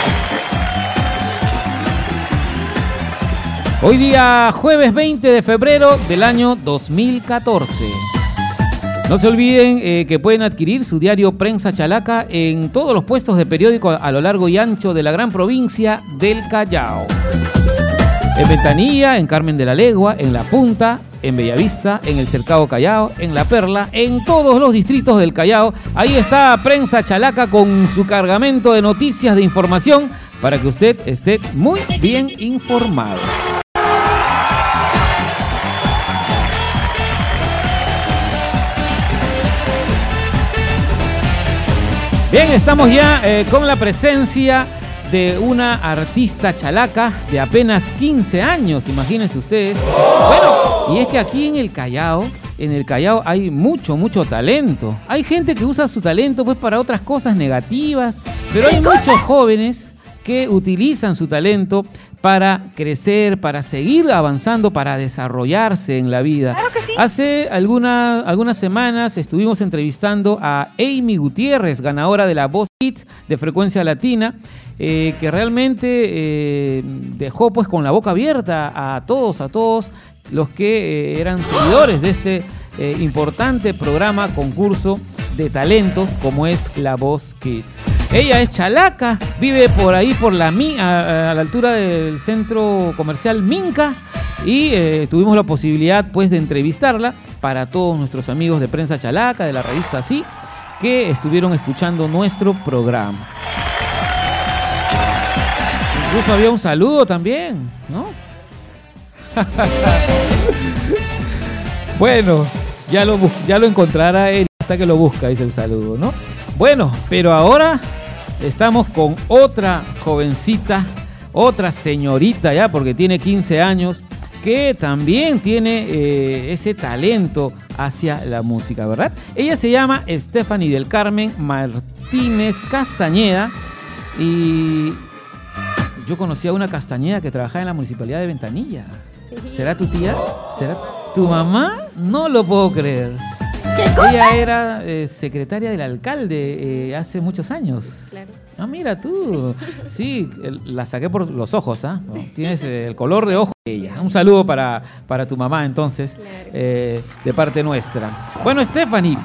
Hoy día jueves veinte de febrero del año dos mil catorce. No se olviden eh, que pueden adquirir su diario Prensa Chalaca en todos los puestos de periódico a lo largo y ancho de la gran provincia del Callao. En Ventanilla, en Carmen de la Legua, en La Punta, en Bellavista, en el Cercado Callao, en La Perla, en todos los distritos del Callao. Ahí está Prensa Chalaca con su cargamento de noticias, de información, para que usted esté muy bien informado. Bien, estamos ya eh, con la presencia de una artista chalaca de apenas quince años, imagínense ustedes. Bueno, y es que aquí en el Callao, en el Callao hay mucho, mucho talento. Hay gente que usa su talento pues para otras cosas negativas, pero hay muchos jóvenes que utilizan su talento para crecer, para seguir avanzando, para desarrollarse en la vida. Claro que sí. Hace alguna, algunas semanas estuvimos entrevistando a Amy Gutiérrez, ganadora de la Voz Kids de Frecuencia Latina, eh, que realmente eh, dejó pues con la boca abierta a todos, a todos los que eh, eran seguidores de este eh, importante programa, concurso de talentos como es La Voz Kids. Ella es chalaca, vive por ahí, por la a, a la altura del centro comercial Minca, y eh, tuvimos la posibilidad pues de entrevistarla para todos nuestros amigos de Prensa Chalaca, de la revista Sí, que estuvieron escuchando nuestro programa. Incluso había un saludo también, ¿no? Bueno, ya lo, ya lo encontrará él hasta que lo busca, dice el saludo, ¿no? Bueno, pero ahora estamos con otra jovencita, otra señorita ya, porque tiene quince años, que también tiene eh, ese talento hacia la música, ¿verdad? Ella se llama Stephanie del Carmen Martínez Castañeda, y yo conocí a una Castañeda que trabajaba en la Municipalidad de Ventanilla. ¿Será tu tía? ¿Será tu mamá? No lo puedo creer. ¿Qué cosa? Ella era eh, secretaria del alcalde eh, hace muchos años. Claro. Ah, mira tú. Sí, el, la saqué por los ojos, ¿ah? ¿no? Tienes eh, el color de ojo de ella. Un saludo para, para tu mamá, entonces, claro. eh, de parte nuestra. Bueno, Stephanie,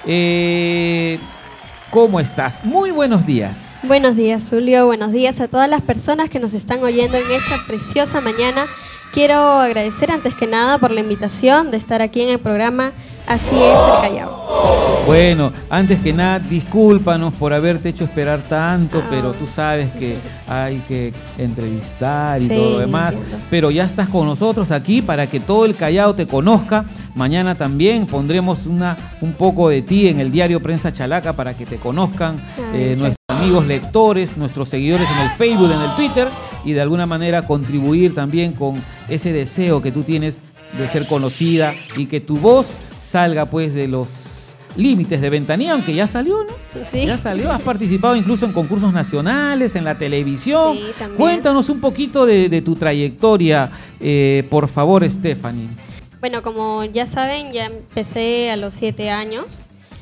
eh, ¿cómo estás? Muy buenos días. Buenos días, Julio. Buenos días a todas las personas que nos están oyendo en esta preciosa mañana. Quiero agradecer antes que nada por la invitación de estar aquí en el programa Así es el Callao. Bueno, antes que nada, discúlpanos por haberte hecho esperar tanto, oh. pero tú sabes que hay que entrevistar y sí, todo lo demás. Entiendo. Pero ya estás con nosotros aquí para que todo el Callao te conozca. Mañana también pondremos una, un poco de ti en el diario Prensa Chalaca para que te conozcan eh, nuestros amigos lectores, nuestros seguidores en el Facebook, en el Twitter, y de alguna manera contribuir también con ese deseo que tú tienes de ser conocida y que tu voz salga pues de los límites de Ventanilla, aunque ya salió, ¿no? Sí. Ya salió, has participado incluso en concursos nacionales, en la televisión. Sí, también. Cuéntanos un poquito de, de tu trayectoria, eh, por favor, Stephanie. Bueno, como ya saben, ya empecé a los siete años.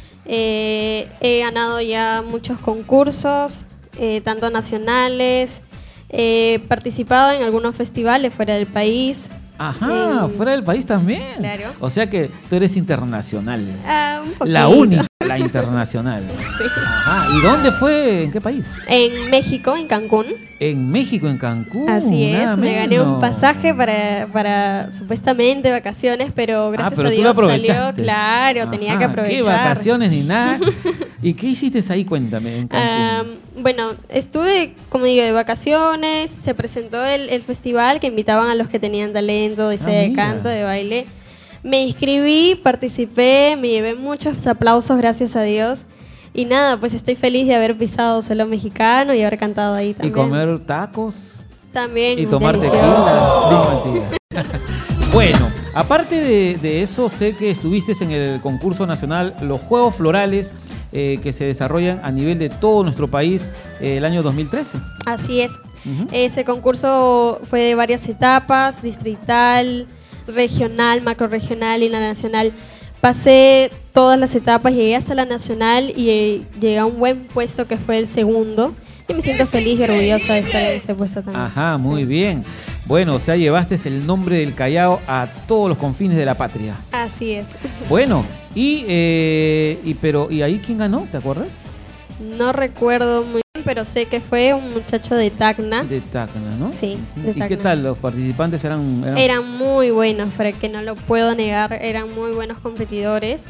Eh, he ganado ya muchos concursos, eh, tanto nacionales. He participado en algunos festivales fuera del país. Ajá, eh, fuera del país también. Claro. O sea que tú eres internacional. Ah, un poquito. La única, la internacional. Sí. Ajá. ¿Y dónde fue? ¿En qué país? En México, en Cancún. En México, en Cancún. Así es, nada me menos. gané un pasaje para, para supuestamente vacaciones, pero gracias ah, pero a tú Dios lo salió, claro, Ajá, tenía que aprovechar. ¿Qué vacaciones ni nada? ¿Y qué hiciste ahí? Cuéntame, en Cancún. Um, bueno, estuve, como digo, de vacaciones, se presentó el, el festival que invitaban a los que tenían talento, de, ah, de canto, de baile. Me inscribí, participé, me llevé muchos aplausos, gracias a Dios. Y nada, pues estoy feliz de haber pisado suelo mexicano y haber cantado ahí también. ¿Y comer tacos? También. ¿Y tomar delicioso. tequila? No, mentira. Bueno, aparte de, de eso, sé que estuviste en el concurso nacional Los Juegos Florales, eh, que se desarrollan a nivel de todo nuestro país eh, el año dos mil trece. Así es. Uh-huh. Ese concurso fue de varias etapas, distrital, regional, macrorregional y la nacional. Pasé todas las etapas, llegué hasta la nacional y eh, llegué a un buen puesto que fue el segundo. Y me siento feliz y orgullosa de estar en ese puesto también. Ajá, muy sí. bien. Bueno, o sea, llevaste el nombre del Callao a todos los confines de la patria. Así es. Bueno, y, eh, y, pero, ¿y ahí quién ganó? ¿Te acuerdas? No recuerdo muy bien, pero sé que fue un muchacho de Tacna. De Tacna, ¿no? Sí, de ¿Y Tacna. qué tal? ¿Los participantes eran...? Eran, eran muy buenos, Fred, que no lo puedo negar. Eran muy buenos competidores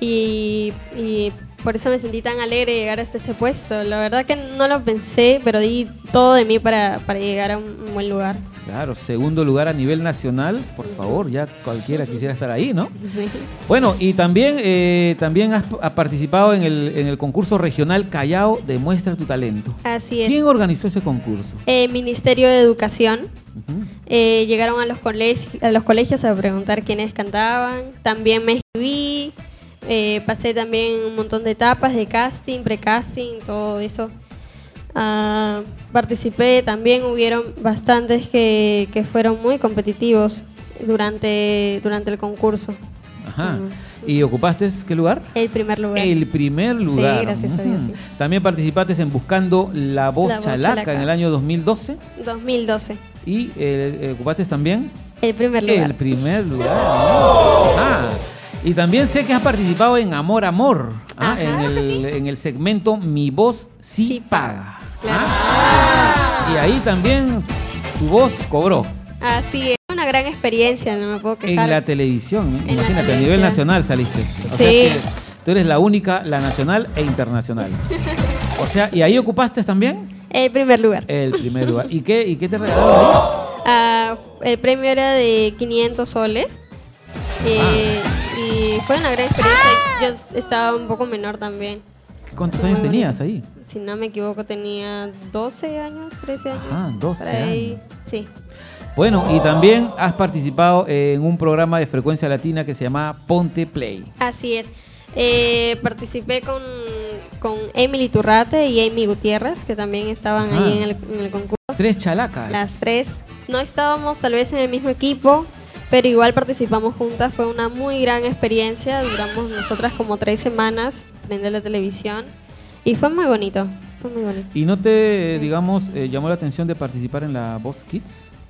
y, y por eso me sentí tan alegre de llegar hasta ese puesto. La verdad que no lo pensé, pero di todo de mí para, para llegar a un, un buen lugar. Claro, segundo lugar a nivel nacional, por favor, ya cualquiera quisiera estar ahí, ¿no? Sí. Bueno, y también, eh, también has, has participado en el, en el concurso regional Callao Demuestra tu Talento. Así es. ¿Quién organizó ese concurso? El Ministerio de Educación. Uh-huh. eh, llegaron a los, colegios, a los colegios a preguntar quiénes cantaban. También me inscribí, eh, pasé también un montón de etapas de casting, precasting, todo eso. Uh, participé, también hubieron bastantes que, que fueron muy competitivos durante, durante el concurso. Ajá. Uh-huh. ¿Y ocupaste qué lugar? El primer lugar. El primer lugar. Sí, gracias uh-huh. a Dios. Sí. También participaste en Buscando la Voz, la Chalaca, voz Chalaca en el año dos mil doce. dos mil doce. ¿Y eh, ocupaste también? El primer lugar. El primer lugar. Ah. Y también sé que has participado en Amor Amor, ¿ah? en, el, en el segmento Mi Voz Sí, sí Paga. Claro. ¿Ah? Y ahí también tu voz cobró. Así es, una gran experiencia, no me puedo quejar. En la televisión, ¿eh? En Imagínate, la televisión. A nivel nacional saliste. O sí. sea que tú eres la única, la nacional e internacional. O sea, ¿y ahí ocupaste también? El primer lugar. El primer lugar. ¿Y qué, y qué te regalaron ahí? Uh, el premio era de quinientos soles. Eh, ah. Y fue una gran experiencia. Yo estaba un poco menor también. ¿Cuántos años Muy tenías bonito. ahí? Si no me equivoco, tenía doce años, trece años. Ah, doce años. Sí. Bueno, y también has participado en un programa de Frecuencia Latina que se llama Ponte Play. Así es. Eh, participé con, con Emily Turrate y Amy Gutiérrez, que también estaban Ajá. ahí en el, en el concurso. Tres chalacas. Las tres. No estábamos tal vez en el mismo equipo, pero igual participamos juntas. Fue una muy gran experiencia. Duramos nosotras como tres semanas prender la televisión y fue muy bonito. Fue muy bonito. ¿Y no te, digamos, eh, llamó la atención de participar en la Voz Kids?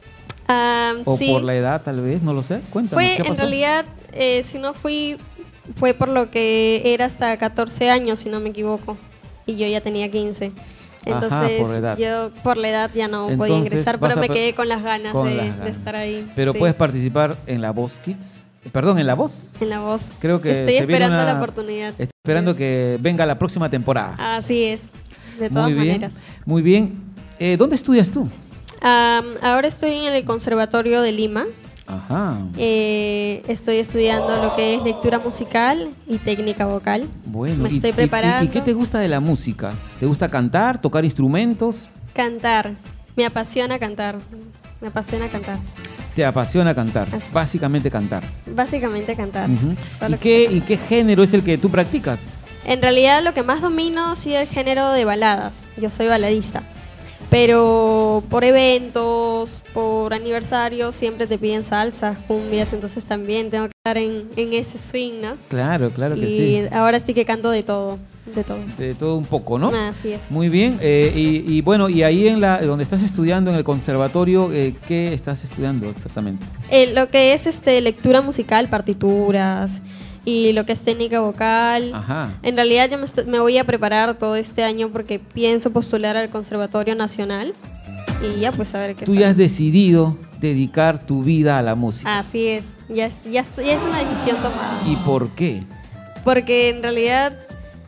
Um, ¿O sí. por la edad tal vez? No lo sé. Cuéntanos, fue, ¿qué pasó? En realidad, eh, si no fui, fue por lo que era hasta catorce años, si no me equivoco. Y yo ya tenía quince. Entonces, Ajá, por la edad. yo por la edad ya no Entonces, podía ingresar, pero me per- quedé con las ganas, con de, las ganas. de estar ahí. Pero sí. puedes participar en la Voz Kids. Perdón, en la Voz. En la Voz. Creo que estoy se viene esperando una- la oportunidad. Estoy esperando que venga la próxima temporada. Así es, de todas Muy bien, maneras. muy bien. Eh, ¿Dónde estudias tú? Um, ahora estoy en el Conservatorio de Lima. Ajá. Eh, estoy estudiando lo que es lectura musical y técnica vocal. Bueno, Me y- estoy y- preparando. ¿Y, y qué te gusta de la música? ¿Te gusta cantar, tocar instrumentos? Cantar. Me apasiona cantar. Me apasiona cantar. ¿Te apasiona cantar? Así. Básicamente cantar. Básicamente cantar. Ujú. Todo ¿Y lo que qué, ¿Y qué género es el que tú practicas? En realidad lo que más domino sí es el género de baladas. Yo soy baladista. Pero por eventos, por aniversarios, siempre te piden salsas, cumbias, entonces también tengo que estar en, en ese swing, ¿no? Claro, claro que y sí. ahora sí que canto de todo, de todo. De todo un poco, ¿no? Así es. Muy bien. eh, y, y bueno, y ahí en la donde estás estudiando en el conservatorio, eh, ¿qué estás estudiando exactamente? Eh, lo que es este lectura musical, partituras y lo que es técnica vocal. Ajá. En realidad yo me, estoy- me voy a preparar todo este año porque pienso postular al Conservatorio Nacional y ya pues a ver qué Tú tal. ya has decidido dedicar tu vida a la música. Así es, ya, es- ya, estoy- ya es una decisión tomada. ¿Y por qué? Porque en realidad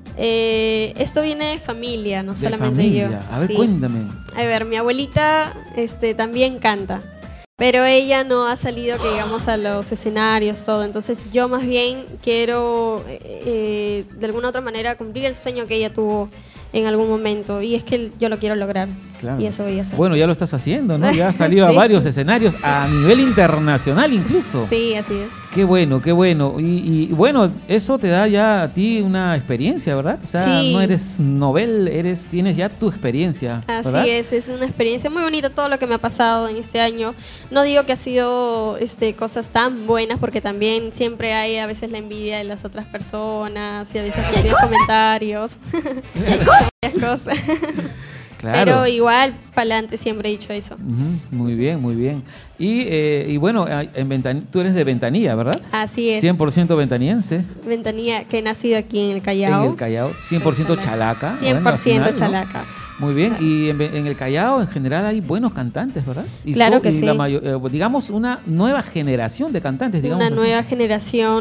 eh, esto viene de familia, no De solamente familia. yo. A ver, Sí. cuéntame. A ver, mi abuelita este, también canta, pero ella no ha salido, que digamos, a los escenarios, todo. Entonces yo más bien quiero, eh, eh, de alguna otra manera, cumplir el sueño que ella tuvo en algún momento. Y es que yo lo quiero lograr. Claro. Y eso voy a hacer. Bueno, ya lo estás haciendo, ¿no? Ya has salido a Sí. varios escenarios, a nivel internacional incluso. Sí, así es. Qué bueno, qué bueno. Y, y bueno, eso te da ya a ti una experiencia, ¿verdad? O sea, Sí. no eres novel, eres, tienes ya tu experiencia, Así ¿verdad? es, es una experiencia muy bonita todo lo que me ha pasado en este año. No digo que ha sido este, cosas tan buenas, porque también siempre hay a veces la envidia de las otras personas y a veces hay comentarios. Varias cosas. Claro. Pero igual, para adelante siempre he dicho eso. Ujú, muy bien, muy bien. Y, eh, y bueno, en Ventan- tú eres de Ventanilla, ¿verdad? Así es. cien por ciento ventaniense. Ventanilla, que he nacido aquí en el Callao. En el Callao. cien por ciento chalaca. cien por Bueno, al ciento final, ¿no? chalaca. Muy bien. Y en, Ve- en el Callao, en general, hay buenos cantantes, ¿verdad? Y Claro to- que y sí. la mayo- eh, digamos, una nueva generación de cantantes, digamos. Una así. nueva generación.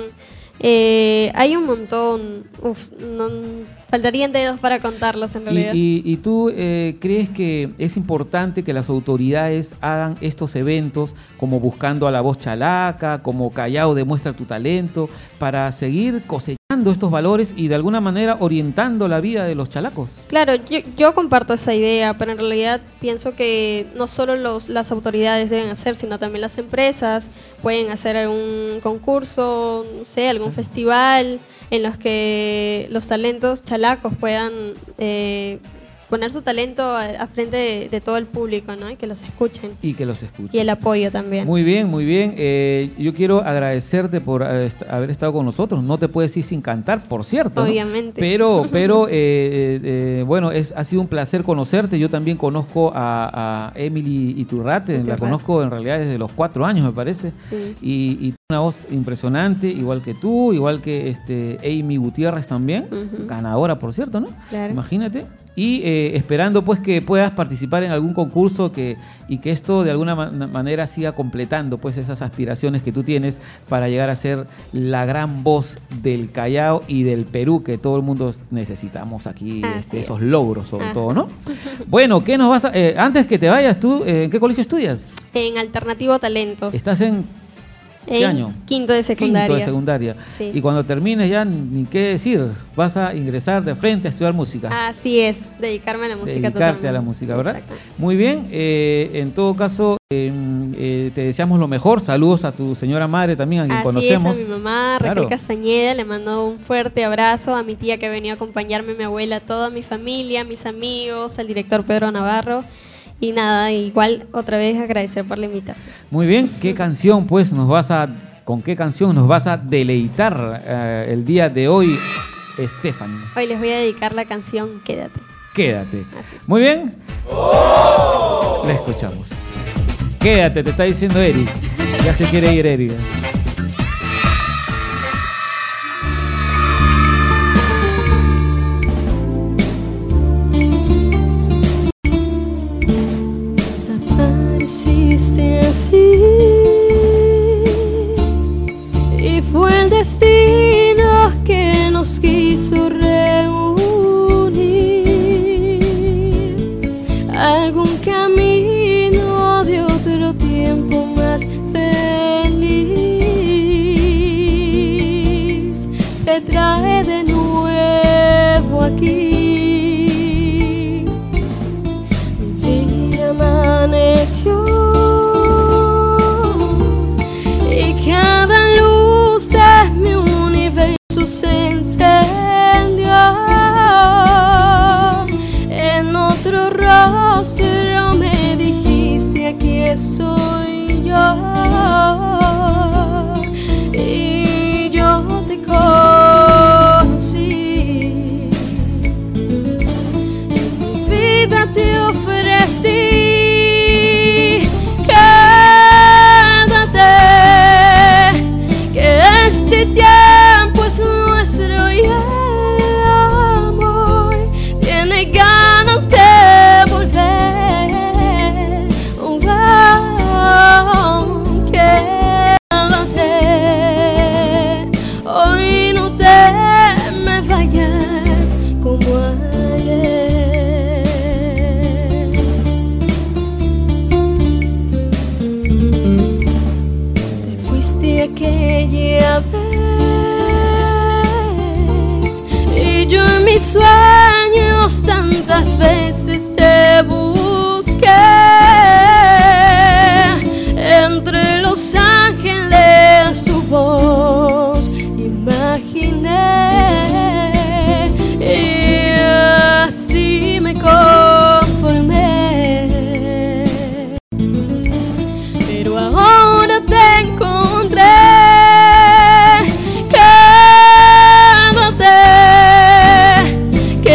Eh, hay un montón. Uf, no, faltarían dedos para contarlos en Y, realidad. y- y tú eh, crees que es importante que las autoridades hagan estos eventos como Buscando a la Voz Chalaca, como Callao Demuestra tu Talento, para seguir cosechando estos valores y de alguna manera orientando la vida de los chalacos? Claro, yo, yo comparto esa idea, pero en realidad pienso que no solo los, las autoridades deben hacer, sino también las empresas pueden hacer algún concurso, no sé, algún festival en los que los talentos chalacos puedan eh, poner su talento a, a frente de, de todo el público, ¿no? Y que los escuchen. Y que los escuchen. Y el apoyo también. Muy bien, muy bien. Eh, yo quiero agradecerte por eh, est- haber estado con nosotros. No te puedes ir sin cantar, por cierto, ¿no? Obviamente. Pero, pero eh, eh, bueno, es, ha sido un placer conocerte. Yo también conozco a, a Emily Iturrate. La Iturrate. conozco en realidad desde los cuatro años, me parece. Sí. Y, y una voz impresionante, igual que tú, igual que este Amy Gutiérrez también. Ujú. Ganadora, por cierto, ¿no? Claro. Imagínate. Y eh, esperando pues que puedas participar en algún concurso que, y que esto de alguna ma- manera siga completando pues esas aspiraciones que tú tienes para llegar a ser la gran voz del Callao y del Perú que todo el mundo necesitamos aquí, Así este, es. esos logros sobre Ajá. todo, ¿no? Bueno, ¿qué nos vas a, eh, antes que te vayas tú, eh, ¿en qué colegio estudias? En Alternativo Talentos. ¿Estás en qué en año? Quinto de secundaria. Quinto de secundaria. Sí. Y cuando termines ya ni qué decir, vas a ingresar de frente a estudiar música. Así es, dedicarme a la música Dedicarte totalmente. a la música, ¿verdad? Exacto. Muy bien, eh, en todo caso, eh, eh, te deseamos lo mejor. Saludos a tu señora madre también, a quien Así conocemos. es, a mi mamá, Claro. Raquel Castañeda, le mando un fuerte abrazo, a mi tía que venía a acompañarme, mi abuela, a toda mi familia, a mis amigos, al director Pedro Navarro. Y nada, igual otra vez agradecer por la invitación. Muy bien, ¿qué canción pues nos vas a, con qué canción nos vas a deleitar eh, el día de hoy, Stephanie? Hoy les voy a dedicar la canción Quédate. Quédate. Muy bien. La escuchamos. Quédate, te está diciendo Eric. Ya se quiere ir Eric. Apareciste así y fue el destino que nos quiso reunir. Algún camino de otro tiempo más feliz te trae de nuevo aquí. Amaneció y cada luz de mi universo se encendió. En otro rostro me dijiste: aquí estoy yo. Y yo te conocí, mi vida te ofrecí. Este tiempo es nuestro y el amor tiene ganas de volver. Oh, oh, quédate. Hoy no te me vayas como ayer. Te fuiste aquella vez y yo en mis sueños tantas veces te busqué. Entre los ángeles tu voz imaginé y así me conformé. Pero ahora te encontré. Quédate,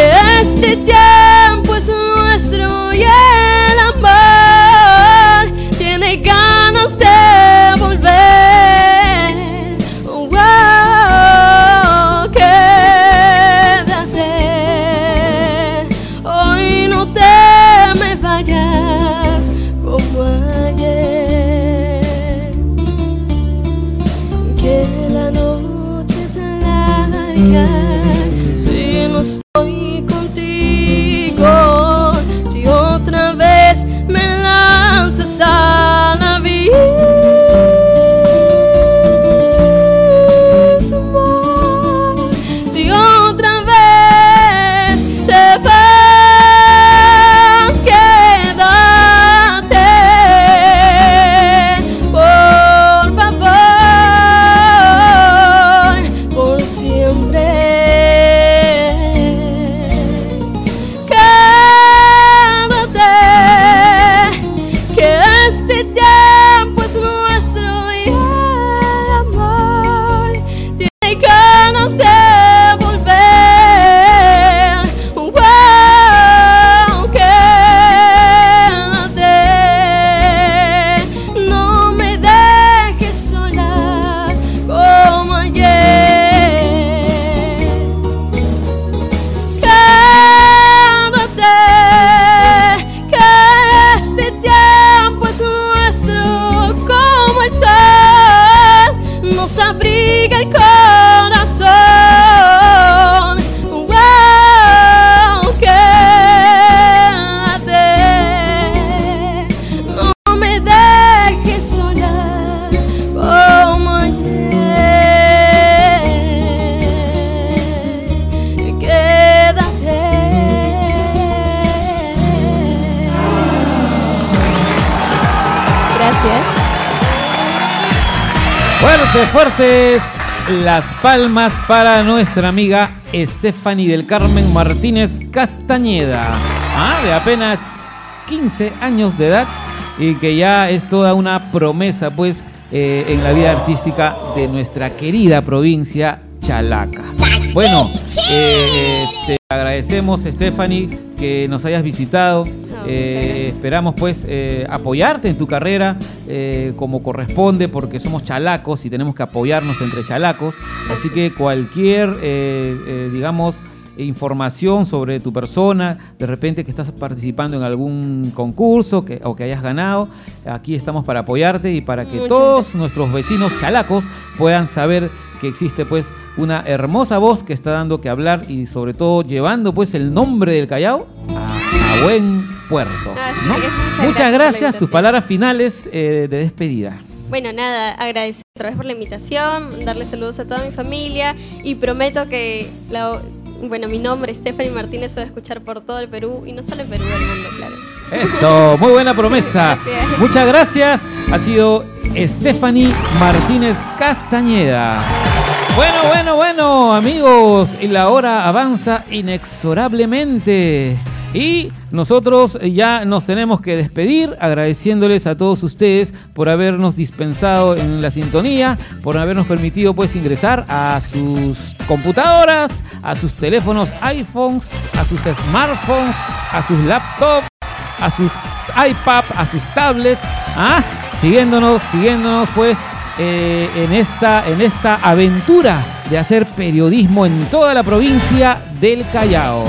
Fuertes, fuertes las palmas para nuestra amiga Stephanie del Carmen Martínez Castañeda, ¿ah? de apenas quince años de edad y que ya es toda una promesa pues eh, en la vida artística de nuestra querida provincia Chalaca. Bueno, eh, te agradecemos, Stephanie, que nos hayas visitado. Eh, esperamos pues eh, apoyarte en tu carrera eh, como corresponde, porque somos chalacos y tenemos que apoyarnos entre chalacos. Así que cualquier, eh, eh, digamos, información sobre tu persona, de repente que estás participando en algún concurso que, o que hayas ganado, aquí estamos para apoyarte y para que Muchas todos gracias. nuestros vecinos chalacos puedan saber que existe pues una hermosa voz que está dando que hablar y sobre todo llevando pues el nombre del Callao a, a buen puerto, ¿no? Muchas, Muchas gracias, gracias tus palabras finales eh, de despedida. Bueno, nada, agradecer otra vez por la invitación, darle saludos a toda mi familia y prometo que la, bueno, mi nombre, Stephanie Martínez, se va a escuchar por todo el Perú y no solo el Perú, el mundo, claro. Eso, muy buena promesa. Gracias. Muchas gracias. Ha sido Stephanie Martínez Castañeda. Bueno, bueno, bueno, amigos, y la hora avanza inexorablemente. Y nosotros ya nos tenemos que despedir agradeciéndoles a todos ustedes por habernos dispensado en la sintonía, por habernos permitido pues ingresar a sus computadoras, a sus teléfonos iPhones, a sus smartphones, a sus laptops, a sus iPads, a sus tablets, ¿ah? siguiéndonos, siguiéndonos pues eh, en esta, en esta aventura de hacer periodismo en toda la provincia del Callao.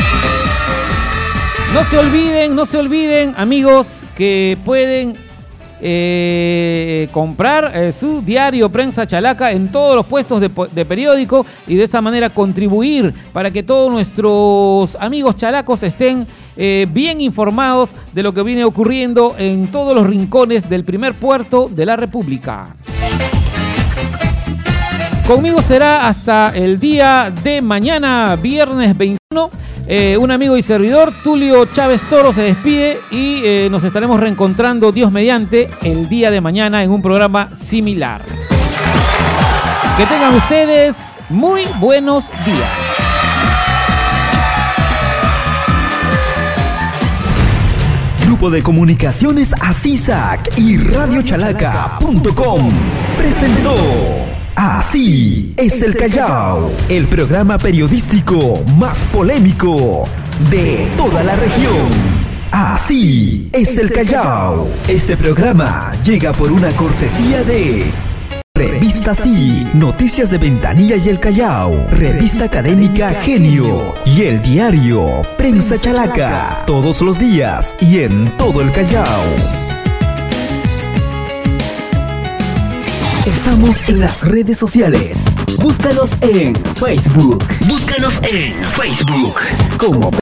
No se olviden, no se olviden, amigos, que pueden eh, comprar eh, su diario Prensa Chalaca en todos los puestos de, de periódico y de esta manera contribuir para que todos nuestros amigos chalacos estén eh, bien informados de lo que viene ocurriendo en todos los rincones del primer puerto de la República. Conmigo será hasta el día de mañana, viernes veintiuno. Eh, un amigo y servidor, Tulio Chávez Toro, se despide y eh, nos estaremos reencontrando, Dios mediante, el día de mañana en un programa similar. Que tengan ustedes muy buenos días. Grupo de Comunicaciones Asisac y Radio Chalaca punto com presentó Así es el Callao, el programa periodístico más polémico de toda la región. Así es el Callao. Este programa llega por una cortesía de Revista Sí, Noticias de Ventanilla y el Callao, Revista Académica Genio y el diario Prensa Chalaca, todos los días y en todo el Callao. Estamos en las redes sociales. Búscanos en Facebook. Búscanos en Facebook como